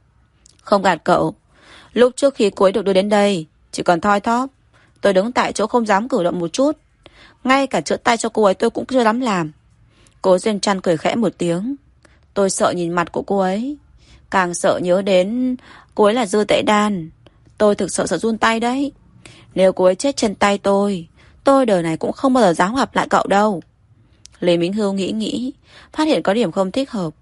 Không gạt cậu, lúc trước khi cô ấy được đưa đến đây chỉ còn thoi thóp, tôi đứng tại chỗ không dám cử động một chút. Ngay cả chữa tay cho cô ấy tôi cũng chưa dám làm. Cố Duyên Trăn cười khẽ một tiếng. Tôi sợ nhìn mặt của cô ấy, càng sợ nhớ đến cô ấy là Dư Tế Đan. Tôi thực sự sợ run tay đấy. Nếu cô ấy chết trên tay tôi đời này cũng không bao giờ dám gặp lại cậu đâu. Lý Minh Hưu nghĩ, phát hiện có điểm không thích hợp.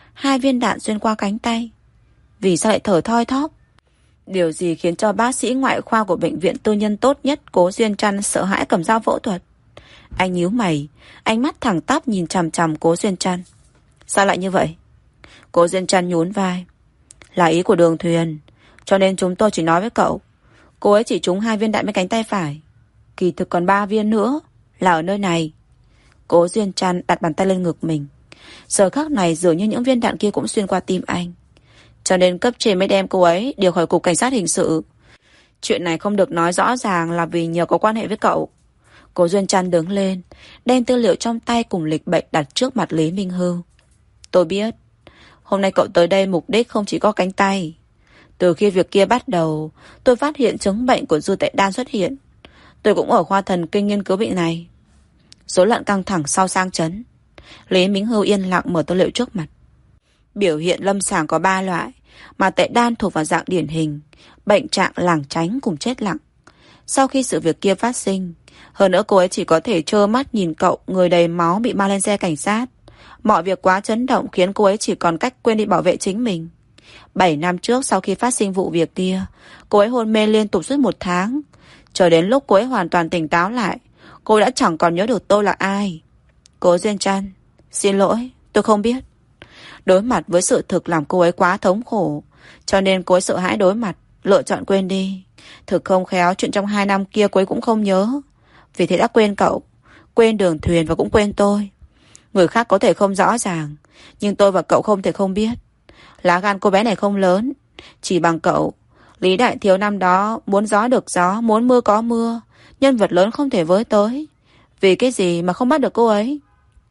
2 viên đạn xuyên qua cánh tay, vì sao lại thở thoi thóp? Điều gì khiến cho bác sĩ ngoại khoa của bệnh viện tư nhân tốt nhất Cố Duyên Trăn sợ hãi cầm dao phẫu thuật? Anh nhíu mày, ánh mắt thẳng tắp nhìn chằm chằm Cố Duyên Trăn. Sao lại như vậy? Cố Duyên Trăn nhún vai. Là ý của Đường Thuyền, cho nên chúng tôi chỉ nói với cậu. Cô ấy chỉ trúng 2 viên đạn bên cánh tay phải, kỳ thực còn 3 viên nữa là ở nơi này. Cố Duyên Trăn đặt bàn tay lên ngực mình. Giờ khắc này dường như những viên đạn kia cũng xuyên qua tim anh, cho nên cấp trên mới đem cô ấy điều khỏi cục cảnh sát hình sự. Chuyện này không được nói rõ ràng là vì nhờ có quan hệ với cậu. Cố Duyên Trăn đứng lên, đem tư liệu trong tay cùng lịch bệnh đặt trước mặt Lý Minh Hưu. Tôi biết, hôm nay cậu tới đây mục đích không chỉ có cánh tay. Từ khi việc kia bắt đầu, tôi phát hiện chứng bệnh của dư tệ đan xuất hiện. Tôi cũng ở khoa thần kinh nghiên cứu bệnh này. Rối loạn căng thẳng sau sang chấn. Lý Minh Hưu yên lặng mở tư liệu trước mặt. Biểu hiện lâm sàng có 3 loại, mà tệ đan thuộc vào dạng điển hình, bệnh trạng lảng tránh cùng chết lặng. Sau khi sự việc kia phát sinh, hơn nữa cô ấy chỉ có thể trơ mắt nhìn cậu người đầy máu bị mang lên xe cảnh sát. Mọi việc quá chấn động khiến cô ấy chỉ còn cách quên đi bảo vệ chính mình. 7 năm trước sau khi phát sinh vụ việc kia, cô ấy hôn mê liên tục suốt 1 tháng. Chờ đến lúc cô ấy hoàn toàn tỉnh táo lại, cô ấy đã chẳng còn nhớ được tôi là ai. Cố Duyên Trăn, xin lỗi, tôi không biết. Đối mặt với sự thực làm cô ấy quá thống khổ, cho nên cô ấy sợ hãi đối mặt, lựa chọn quên đi. Thực không khéo chuyện trong 2 năm kia cô ấy cũng không nhớ. Vì thế đã quên cậu, quên Đường Thuyền và cũng quên tôi. Người khác có thể không rõ ràng, nhưng tôi và cậu không thể không biết. Lá gan cô bé này không lớn. Chỉ bằng cậu, Lý Đại Thiếu năm đó muốn gió được gió, muốn mưa có mưa. Nhân vật lớn không thể với tới. Vì cái gì mà không bắt được cô ấy?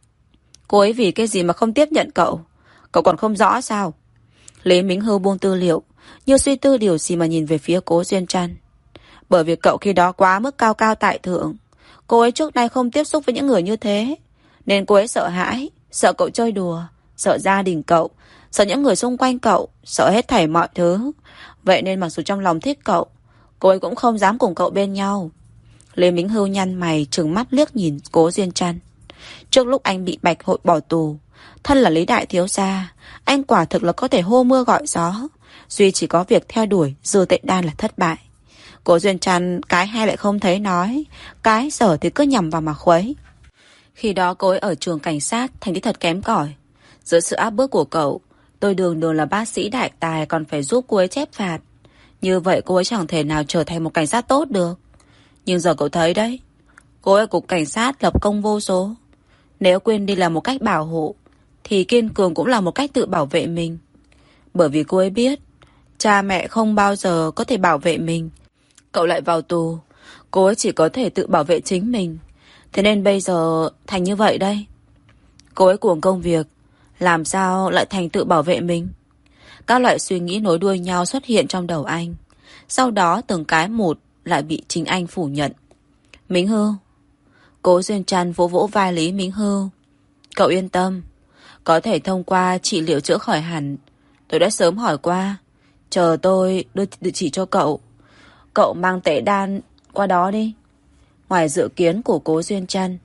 Cô ấy vì cái gì mà không tiếp nhận cậu? Cậu còn không rõ sao? Lý Minh Hưu buông tư liệu, như suy tư điều gì mà nhìn về phía Cố Duyên Trăn. Bởi vì cậu khi đó quá mức cao cao tại thượng. Cô ấy trước nay không tiếp xúc với những người như thế, nên cô ấy sợ hãi, sợ cậu chơi đùa, sợ gia đình cậu, sợ những người xung quanh cậu, sợ hết thảy mọi thứ. Vậy nên mặc dù trong lòng thích cậu, cô ấy cũng không dám cùng cậu bên nhau. Lê Minh Hưu nhăn mày trừng mắt liếc nhìn Cố Duyên Trăn. Trước lúc anh bị Bạch Hội bỏ tù, thân là Lý Đại Thiếu gia, anh quả thực là có thể hô mưa gọi gió. Duy chỉ có việc theo đuổi dư tệ đan là thất bại. Cố Duyên Trăn cái hay lại không thấy nói, cái dở thì cứ nhằm vào mà khuấy. Khi đó cô ấy ở trường cảnh sát thành tích thật kém cỏi. Dưới sự áp bức của cậu, tôi đường đường là bác sĩ đại tài còn phải giúp cô ấy chép phạt. Như vậy cô ấy chẳng thể nào trở thành một cảnh sát tốt được. Nhưng giờ cậu thấy đấy, cô ấy ở cục cảnh sát lập công vô số. Nếu quên đi là một cách bảo hộ, thì kiên cường cũng là một cách tự bảo vệ mình. Bởi vì cô ấy biết cha mẹ không bao giờ có thể bảo vệ mình. Cậu lại vào tù, cô ấy chỉ có thể tự bảo vệ chính mình. Thế nên bây giờ thành như vậy đây. Cô ấy cuồng công việc, làm sao lại thành tự bảo vệ mình? Các loại suy nghĩ nối đuôi nhau xuất hiện trong đầu anh. Sau đó từng cái một lại bị chính anh phủ nhận. Minh Hưu. Cố Duyên Trăn vỗ vỗ vai Lý Minh Hưu. Cậu yên tâm, có thể thông qua trị liệu chữa khỏi hẳn. Tôi đã sớm hỏi qua. Chờ tôi đưa địa chỉ cho cậu. Cậu mang tệ đan qua đó đi. Ngoài dự kiến của Cố Duyên Trăn,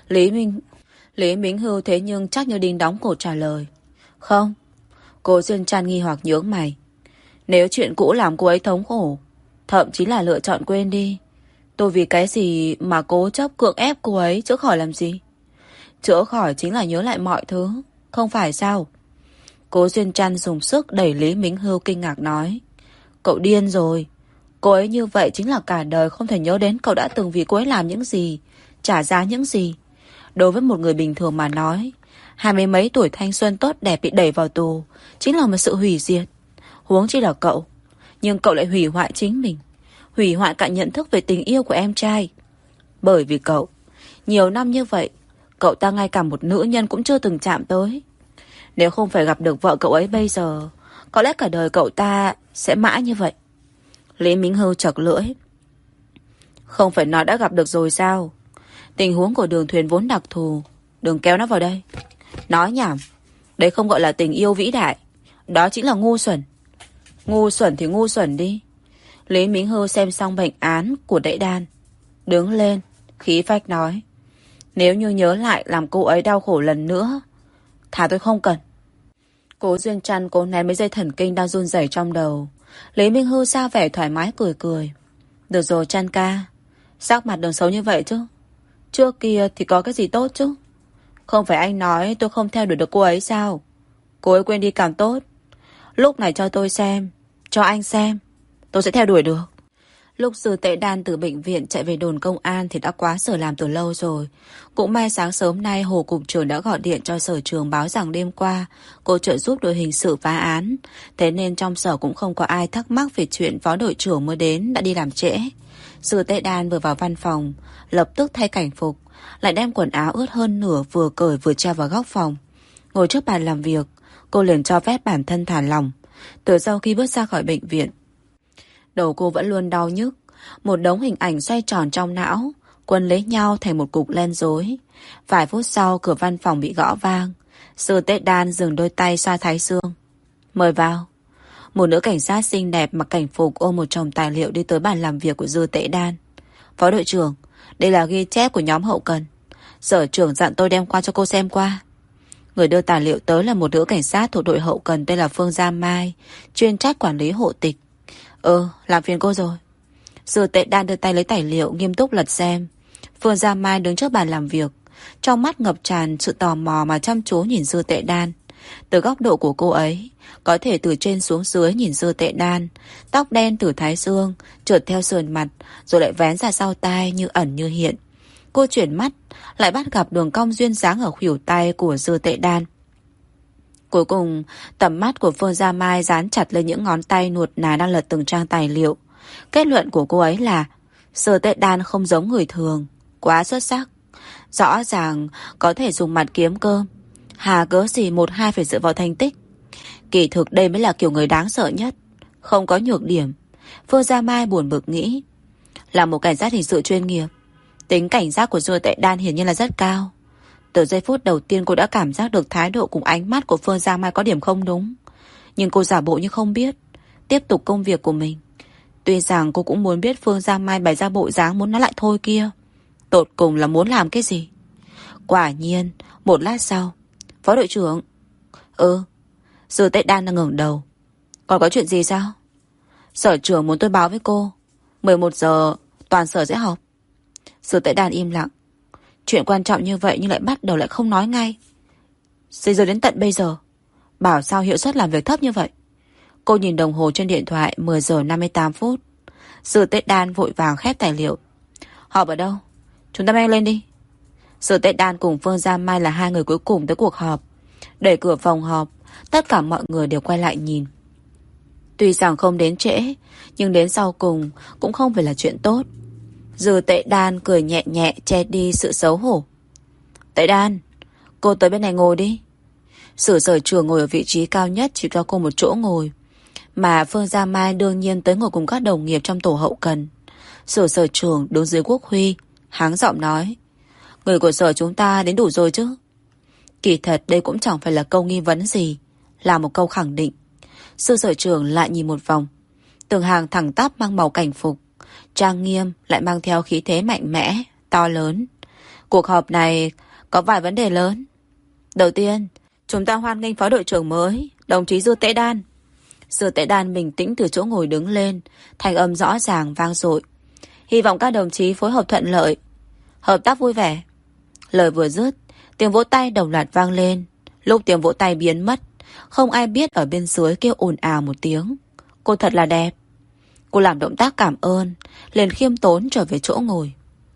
Lý Minh Hưu thế nhưng chắc như đinh đóng cổ trả lời. Không. Cố Duyên Trăn nghi hoặc nhướng mày. Nếu chuyện cũ làm cô ấy thống khổ, thậm chí là lựa chọn quên đi, tôi vì cái gì mà cố chấp cưỡng ép cô ấy chữa khỏi làm gì? Chữa khỏi chính là nhớ lại mọi thứ, không phải sao? Cố Duyên Trăn dùng sức đẩy Lý Minh Hưu kinh ngạc nói. Cậu điên rồi. Cô ấy như vậy chính là cả đời không thể nhớ đến cậu đã từng vì cô ấy làm những gì, trả giá những gì. Đối với một người bình thường mà nói, 20 mấy tuổi thanh xuân tốt đẹp bị đẩy vào tù chính là một sự hủy diệt. Huống chi là cậu. Nhưng cậu lại hủy hoại chính mình, hủy hoại cả nhận thức về tình yêu của em trai. Bởi vì cậu, nhiều năm như vậy, cậu ta ngay cả một nữ nhân cũng chưa từng chạm tới. Nếu không phải gặp được vợ cậu ấy bây giờ, có lẽ cả đời cậu ta sẽ mãi như vậy. Lý Minh Hưu chật lưỡi. Không phải nói đã gặp được rồi sao? Tình huống của Đường Thuyền vốn đặc thù, đừng kéo nó vào đây. Nói nhảm. Đấy không gọi là tình yêu vĩ đại, đó chính là ngu xuẩn. Ngu xuẩn thì ngu xuẩn đi. Lý Minh Hưu xem xong bệnh án của Đễ Đan, đứng lên, khí phách nói. Nếu như nhớ lại làm cô ấy đau khổ lần nữa, thà tôi không cần. Cố Duyên Trăn cố nén mấy dây thần kinh đang run rẩy trong đầu. Lý Minh Hưu ra vẻ thoải mái cười cười. Được rồi Trăn ca, sắc mặt đừng xấu như vậy chứ. Trước kia thì có cái gì tốt chứ? Không phải anh nói tôi không theo đuổi được cô ấy sao? Cô ấy quên đi càng tốt. Lúc này cho tôi xem, cho anh xem, tôi sẽ theo đuổi được. Lúc Dư Tệ Đan từ bệnh viện chạy về đồn công an thì đã quá giờ làm từ lâu rồi. Cũng may sáng sớm nay Hồ Cục trưởng đã gọi điện cho sở trường báo rằng đêm qua cô trợ giúp đội hình sự phá án. Thế nên trong sở cũng không có ai thắc mắc về chuyện phó đội trưởng mới đến đã đi làm trễ. Dư Tệ Đan vừa vào văn phòng, lập tức thay cảnh phục, lại đem quần áo ướt hơn nửa vừa cởi vừa treo vào góc phòng. Ngồi trước bàn làm việc, cô liền cho phép bản thân thả lỏng, Từ sau khi bước ra khỏi bệnh viện, đầu cô vẫn luôn đau nhức. Một đống hình ảnh xoay tròn trong não, quấn lấy nhau thành một cục len rối. Vài phút sau, cửa văn phòng bị gõ vang. Sư Tết Đan dừng đôi tay xoa thái dương. Mời vào. Một nữ cảnh sát xinh đẹp mặc cảnh phục ôm một chồng tài liệu đi tới bàn làm việc của Dư Tễ Đan. Phó đội trưởng, đây là ghi chép của nhóm hậu cần. Sở trưởng dặn tôi đem qua cho cô xem qua. Người đưa tài liệu tới là một nữ cảnh sát thuộc đội hậu cần tên là Phương Gia Mai, chuyên trách quản lý hộ tịch. Làm phiền cô rồi. Dư Tễ Đan đưa tay lấy tài liệu, nghiêm túc lật xem. Phương Gia Mai đứng trước bàn làm việc, trong mắt ngập tràn sự tò mò mà chăm chú nhìn Dư Tễ Đan. Từ góc độ của cô ấy, có thể từ trên xuống dưới nhìn Dư Tễ Đan. Tóc đen từ thái dương trượt theo sườn mặt, rồi lại vén ra sau tai, như ẩn như hiện. Cô chuyển mắt, lại bắt gặp đường cong duyên dáng ở khuỷu tay của Dư Tễ Đan. Cuối cùng, tầm mắt của Phương Gia Mai dán chặt lên những ngón tay nuột nà đang lật từng trang tài liệu. Kết luận của cô ấy là Dư Tễ Đan không giống người thường, quá xuất sắc. Rõ ràng có thể dùng mặt kiếm cơm, hà cớ gì một hai phải dựa vào thành tích. Kỳ thực đây mới là kiểu người đáng sợ nhất, không có nhược điểm. Phương Gia Mai buồn bực nghĩ. Là một cảnh sát hình sự chuyên nghiệp, tính cảnh giác của Dư Tễ Đan hiển nhiên là rất cao. Từ giây phút đầu tiên cô đã cảm giác được thái độ cùng ánh mắt của Phương Gia Mai có điểm không đúng. Nhưng cô giả bộ như không biết, tiếp tục công việc của mình. Tuy rằng cô cũng muốn biết Phương Gia Mai bày ra bộ dáng muốn nói lại thôi kia, tột cùng là muốn làm cái gì. Quả nhiên, một lát sau, Phó đội trưởng. Dư Tễ Đan đang ngẩng đầu. Còn có chuyện gì sao? Sở trưởng muốn tôi báo với cô 11 giờ toàn sở sẽ họp. Dư Tễ Đan im lặng. Chuyện quan trọng như vậy nhưng lại bắt đầu lại không nói ngay. Xây giờ đến tận bây giờ, bảo sao hiệu suất làm việc thấp như vậy. Cô nhìn đồng hồ trên điện thoại, 10 giờ 58 phút. Dư Tễ Đan vội vàng khép tài liệu. Họp ở đâu? Chúng ta mang lên đi. Dư Tễ Đan cùng Phương Gia Mai là hai người cuối cùng tới cuộc họp. Đẩy cửa phòng họp, tất cả mọi người đều quay lại nhìn. Tuy rằng không đến trễ, nhưng đến sau cùng cũng không phải là chuyện tốt. Dư Tễ Đan cười nhẹ nhẹ che đi sự xấu hổ. Tễ Đan, cô tới bên này ngồi đi. Sử sở trưởng ngồi ở vị trí cao nhất, chỉ cho cô một chỗ ngồi. Mà Phương Gia Mai đương nhiên tới ngồi cùng các đồng nghiệp trong tổ hậu cần. Sử sở trưởng đứng dưới Quốc Huy, háng giọng nói. Người của sở chúng ta đến đủ rồi chứ? Kỳ thật đây cũng chẳng phải là câu nghi vấn gì, là một câu khẳng định. Sử sở trưởng lại nhìn một vòng. Từng hàng thẳng tắp mang màu cảnh phục, trang nghiêm lại mang theo khí thế mạnh mẽ, to lớn. Cuộc họp này có vài vấn đề lớn. Đầu tiên, chúng ta hoan nghênh phó đội trưởng mới, đồng chí Dư Tễ Đan. Dư Tễ Đan bình tĩnh từ chỗ ngồi đứng lên, thanh âm rõ ràng vang dội. Hy vọng các đồng chí phối hợp thuận lợi, hợp tác vui vẻ. Lời vừa dứt, tiếng vỗ tay đồng loạt vang lên. Lúc tiếng vỗ tay biến mất, không ai biết ở bên dưới kêu ồn ào một tiếng. Cô thật là đẹp. Cô làm động tác cảm ơn, liền khiêm tốn trở về chỗ ngồi.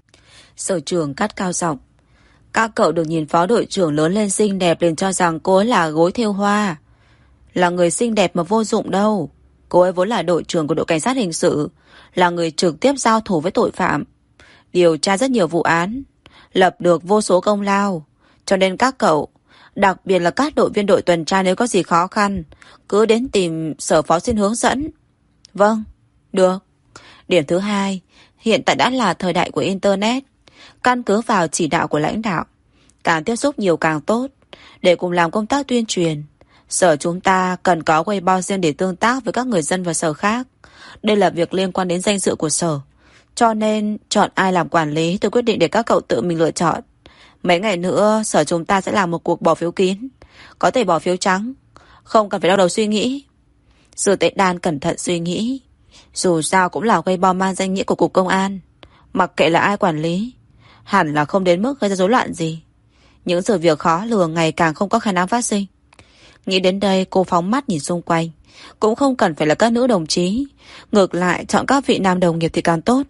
Sở trưởng cắt cao giọng. Các cậu được nhìn phó đội trưởng lớn lên xinh đẹp liền cho rằng cô ấy là gối thêu hoa. Là người xinh đẹp mà vô dụng đâu. Cô ấy vốn là đội trưởng của đội cảnh sát hình sự, là người trực tiếp giao thủ với tội phạm, điều tra rất nhiều vụ án, lập được vô số công lao. Cho nên các cậu, đặc biệt là các đội viên đội tuần tra, nếu có gì khó khăn, cứ đến tìm sở phó xin hướng dẫn. Vâng, được. Điểm thứ hai, hiện tại đã là thời đại của Internet. Căn cứ vào chỉ đạo của lãnh đạo, càng tiếp xúc nhiều càng tốt. Để cùng làm công tác tuyên truyền, sở chúng ta cần có Weibo riêng để tương tác với các người dân và sở khác. Đây là việc liên quan đến danh dự của sở, cho nên chọn ai làm quản lý tôi quyết định để các cậu tự mình lựa chọn. Mấy ngày nữa sở chúng ta sẽ làm một cuộc bỏ phiếu kín, có thể bỏ phiếu trắng, không cần phải đau đầu suy nghĩ. Dư Tễ Đan cẩn thận suy nghĩ. Dù sao cũng là Weibo mang danh nghĩa của cục công an, mặc kệ là ai quản lý, hẳn là không đến mức gây ra rối loạn gì. Những sự việc khó lường ngày càng không có khả năng phát sinh. Nghĩ đến đây, cô phóng mắt nhìn xung quanh. Cũng không cần phải là các nữ đồng chí, ngược lại chọn các vị nam đồng nghiệp thì càng tốt.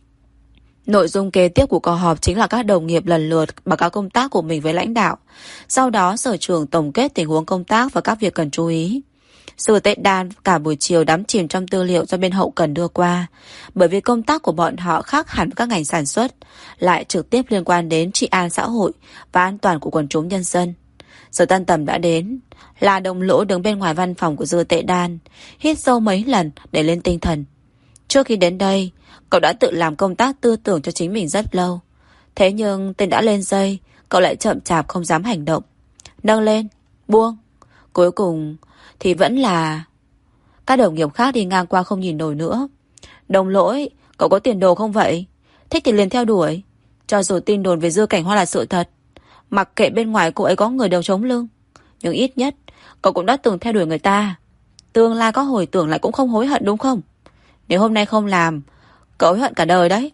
Nội dung kế tiếp của cuộc họp chính là các đồng nghiệp lần lượt báo cáo công tác của mình với lãnh đạo. Sau đó sở trưởng tổng kết tình huống công tác và các việc cần chú ý. Dư Tễ Đan cả buổi chiều đắm chìm trong tư liệu do bên hậu cần đưa qua. Bởi vì công tác của bọn họ khác hẳn với các ngành sản xuất, lại trực tiếp liên quan đến trị an xã hội và an toàn của quần chúng nhân dân. Giờ tan tầm đã đến. La Đông Lỗ đứng bên ngoài văn phòng của Dư Tệ Đan, hít sâu mấy lần để lên tinh thần. Trước khi đến đây, cậu đã tự làm công tác tư tưởng cho chính mình rất lâu. Thế nhưng tên đã lên dây, cậu lại chậm chạp không dám hành động. Nâng lên, buông. Cuối cùng thì vẫn là... Các đồng nghiệp khác đi ngang qua không nhìn nổi nữa. Đồng Lỗi, cậu có tiền đồ không vậy? Thích thì liền theo đuổi. Cho dù tin đồn về Dư Cảnh Hoa là sự thật, mặc kệ bên ngoài cô ấy có người đầu chống lưng, nhưng ít nhất cậu cũng đã từng theo đuổi người ta. Tương lai có hồi tưởng lại cũng không hối hận đúng không? Nếu hôm nay không làm, cậu hối hận cả đời đấy.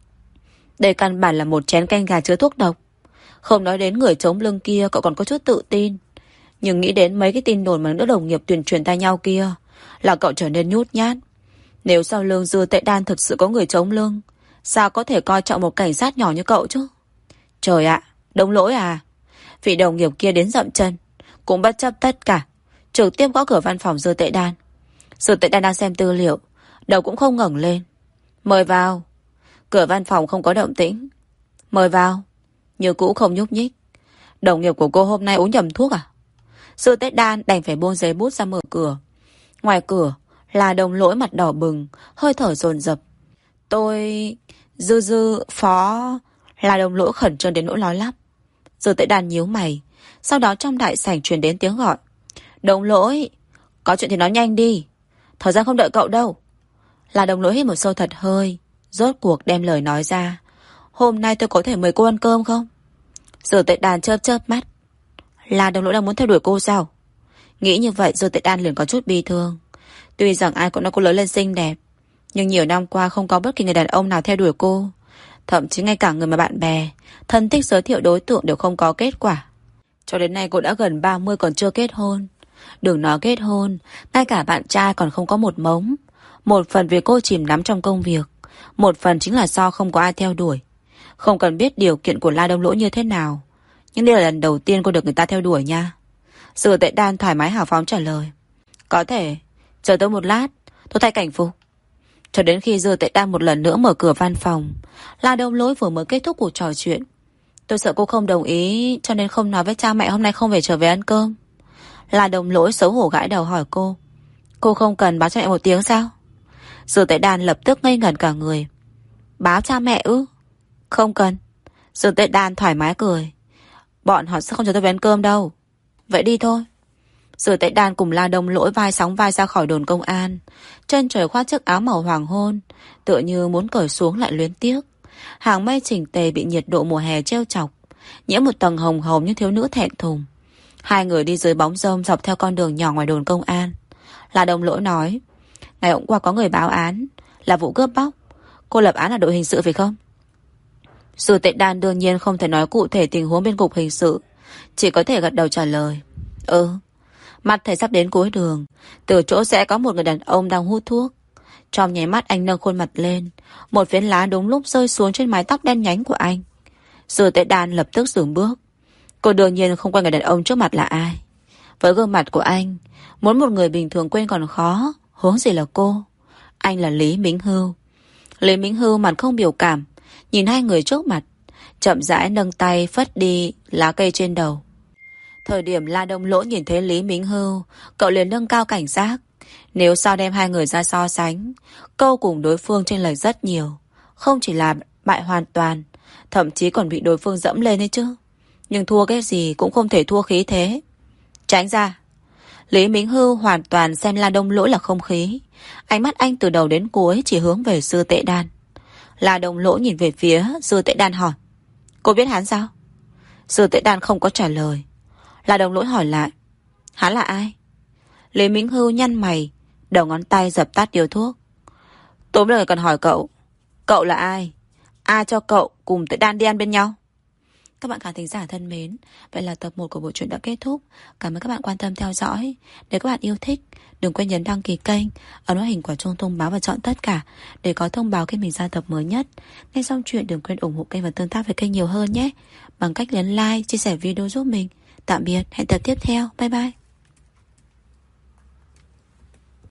Đây căn bản là một chén canh gà chứa thuốc độc. Không nói đến người chống lưng kia, cậu còn có chút tự tin. Nhưng nghĩ đến mấy cái tin đồn mà nữ đồng nghiệp tuyên truyền tay nhau kia, là cậu trở nên nhút nhát. Nếu sau lưng Dư Tệ Đan thực sự có người chống lưng, sao có thể coi trọng một cảnh sát nhỏ như cậu chứ? Trời ạ, Đông Lỗi à? Vị đồng nghiệp kia đến dậm chân, cũng bất chấp tất cả, trực tiếp gõ cửa văn phòng Dư Tệ Đan. Dư Tệ Đan đang xem tư liệu, đầu cũng không ngẩng lên. Mời vào. Cửa văn phòng không có động tĩnh. Mời vào. Như cũ không nhúc nhích. Đồng nghiệp của cô hôm nay uống nhầm thuốc à? Dư Tệ Đan đành phải buông giấy bút ra mở cửa. Ngoài cửa là Đồng Lỗi mặt đỏ bừng, hơi thở dồn dập. Tôi... Dư phó... Là Đồng Lỗi khẩn trương đến nỗi nói lắp. Dư Tệ Đan nhíu mày. Sau đó trong đại sảnh truyền đến tiếng gọi. Đồng Lỗi, có chuyện thì nói nhanh đi, thời gian không đợi cậu đâu. Là Đồng Lỗi hít một sâu thật hơi, rốt cuộc đem lời nói ra. Hôm nay tôi có thể mời cô ăn cơm không? Dư Tệ Đan chớp chớp mắt. Là Đồng Lỗi đang muốn theo đuổi cô sao? Nghĩ như vậy Dư Tệ Đan liền có chút bi thương. Tuy rằng ai cũng nói cô lớn lên xinh đẹp, nhưng nhiều năm qua không có bất kỳ người đàn ông nào theo đuổi cô. Thậm chí ngay cả người mà bạn bè, thân thích giới thiệu đối tượng đều không có kết quả. Cho đến nay cô đã gần 30 còn chưa kết hôn. Đừng nói kết hôn, ngay cả bạn trai còn không có một mống. Một phần vì cô chìm đắm trong công việc, một phần chính là do không có ai theo đuổi. Không cần biết điều kiện của La Đông Lỗ như thế nào, nhưng đây là lần đầu tiên cô được người ta theo đuổi nha. Dư Tệ Đan thoải mái hào phóng trả lời. Có thể, chờ tôi một lát, tôi thay cảnh phục. Cho đến khi Dư Tệ Đan một lần nữa mở cửa văn phòng, La Đông Lỗ vừa mới kết thúc cuộc trò chuyện. Tôi sợ cô không đồng ý, cho nên không nói với cha mẹ hôm nay không về trở về ăn cơm. La Đông Lỗ xấu hổ gãi đầu hỏi cô. Cô không cần báo cho mẹ một tiếng sao? Dư Tệ Đan lập tức ngây ngẩn cả người. Báo cha mẹ ư? Không cần. Dư Tệ Đan thoải mái cười. Bọn họ sẽ không cho tôi về ăn cơm đâu. Vậy đi thôi. Dư Tệ Đan cùng La Đông Lỗi vai sóng vai ra khỏi đồn công an. Chân trời khoác chiếc áo màu hoàng hôn, tựa như muốn cởi xuống lại luyến tiếc. Hàng mây chỉnh tề bị nhiệt độ mùa hè trêu chọc, nhiễm một tầng hồng hồng như thiếu nữ thẹn thùng. Hai người đi dưới bóng râm dọc theo con đường nhỏ ngoài đồn công an. La Đông Lỗi nói, ngày hôm qua có người báo án là vụ cướp bóc. Cô lập án là đội hình sự phải không? Dư Tệ Đan đương nhiên không thể nói cụ thể tình huống bên cục hình sự, chỉ có thể gật đầu trả lời. Mắt thấy sắp đến cuối đường, từ chỗ sẽ có một người đàn ông đang hút thuốc. Trong nháy mắt anh nâng khuôn mặt lên, một phiến lá đúng lúc rơi xuống trên mái tóc đen nhánh của anh. Dư Tệ Đan lập tức dừng bước. Cô đương nhiên không quen người đàn ông trước mặt là ai. Với gương mặt của anh, muốn một người bình thường quên còn khó, huống gì là cô. Anh là Lý Mính Hưu. Lý Mính Hưu mặt không biểu cảm, nhìn hai người trước mặt, chậm rãi nâng tay phất đi lá cây trên đầu. Thời điểm La Đông Lỗ nhìn thấy Lý Mính Hưu, cậu liền nâng cao cảnh giác. Nếu sao đem hai người ra so sánh, câu cùng đối phương chênh lệch rất nhiều. Không chỉ là bại hoàn toàn, thậm chí còn bị đối phương dẫm lên ấy chứ. Nhưng thua cái gì cũng không thể thua khí thế. Tránh ra. Lý Mính Hưu hoàn toàn xem La Đông Lỗ là không khí. Ánh mắt anh từ đầu đến cuối chỉ hướng về Dư Tệ Đan. La Đông Lỗ nhìn về phía Dư Tệ Đan hỏi, cô biết hắn sao? Dư Tệ Đan không có trả lời. La Đông Lỗ hỏi lại, hắn là ai? Lý Mính Hưu nhăn mày, đầu ngón tay dập tắt điếu thuốc. Tôi mới cần hỏi cậu, cậu là ai? Ai cho cậu cùng Tệ Đan đi ăn bên nhau? Các bạn khán thính giả thân mến, vậy là tập 1 của bộ truyện đã kết thúc. Cảm ơn các bạn quan tâm theo dõi. Nếu các bạn yêu thích, đừng quên nhấn đăng ký kênh, ấn vào hình quả chuông thông báo và chọn tất cả để có thông báo khi mình ra tập mới nhất. Nghe xong chuyện đừng quên ủng hộ kênh và tương tác với kênh nhiều hơn nhé, bằng cách nhấn like, chia sẻ video giúp mình. Tạm biệt, hẹn tập tiếp theo. Bye bye.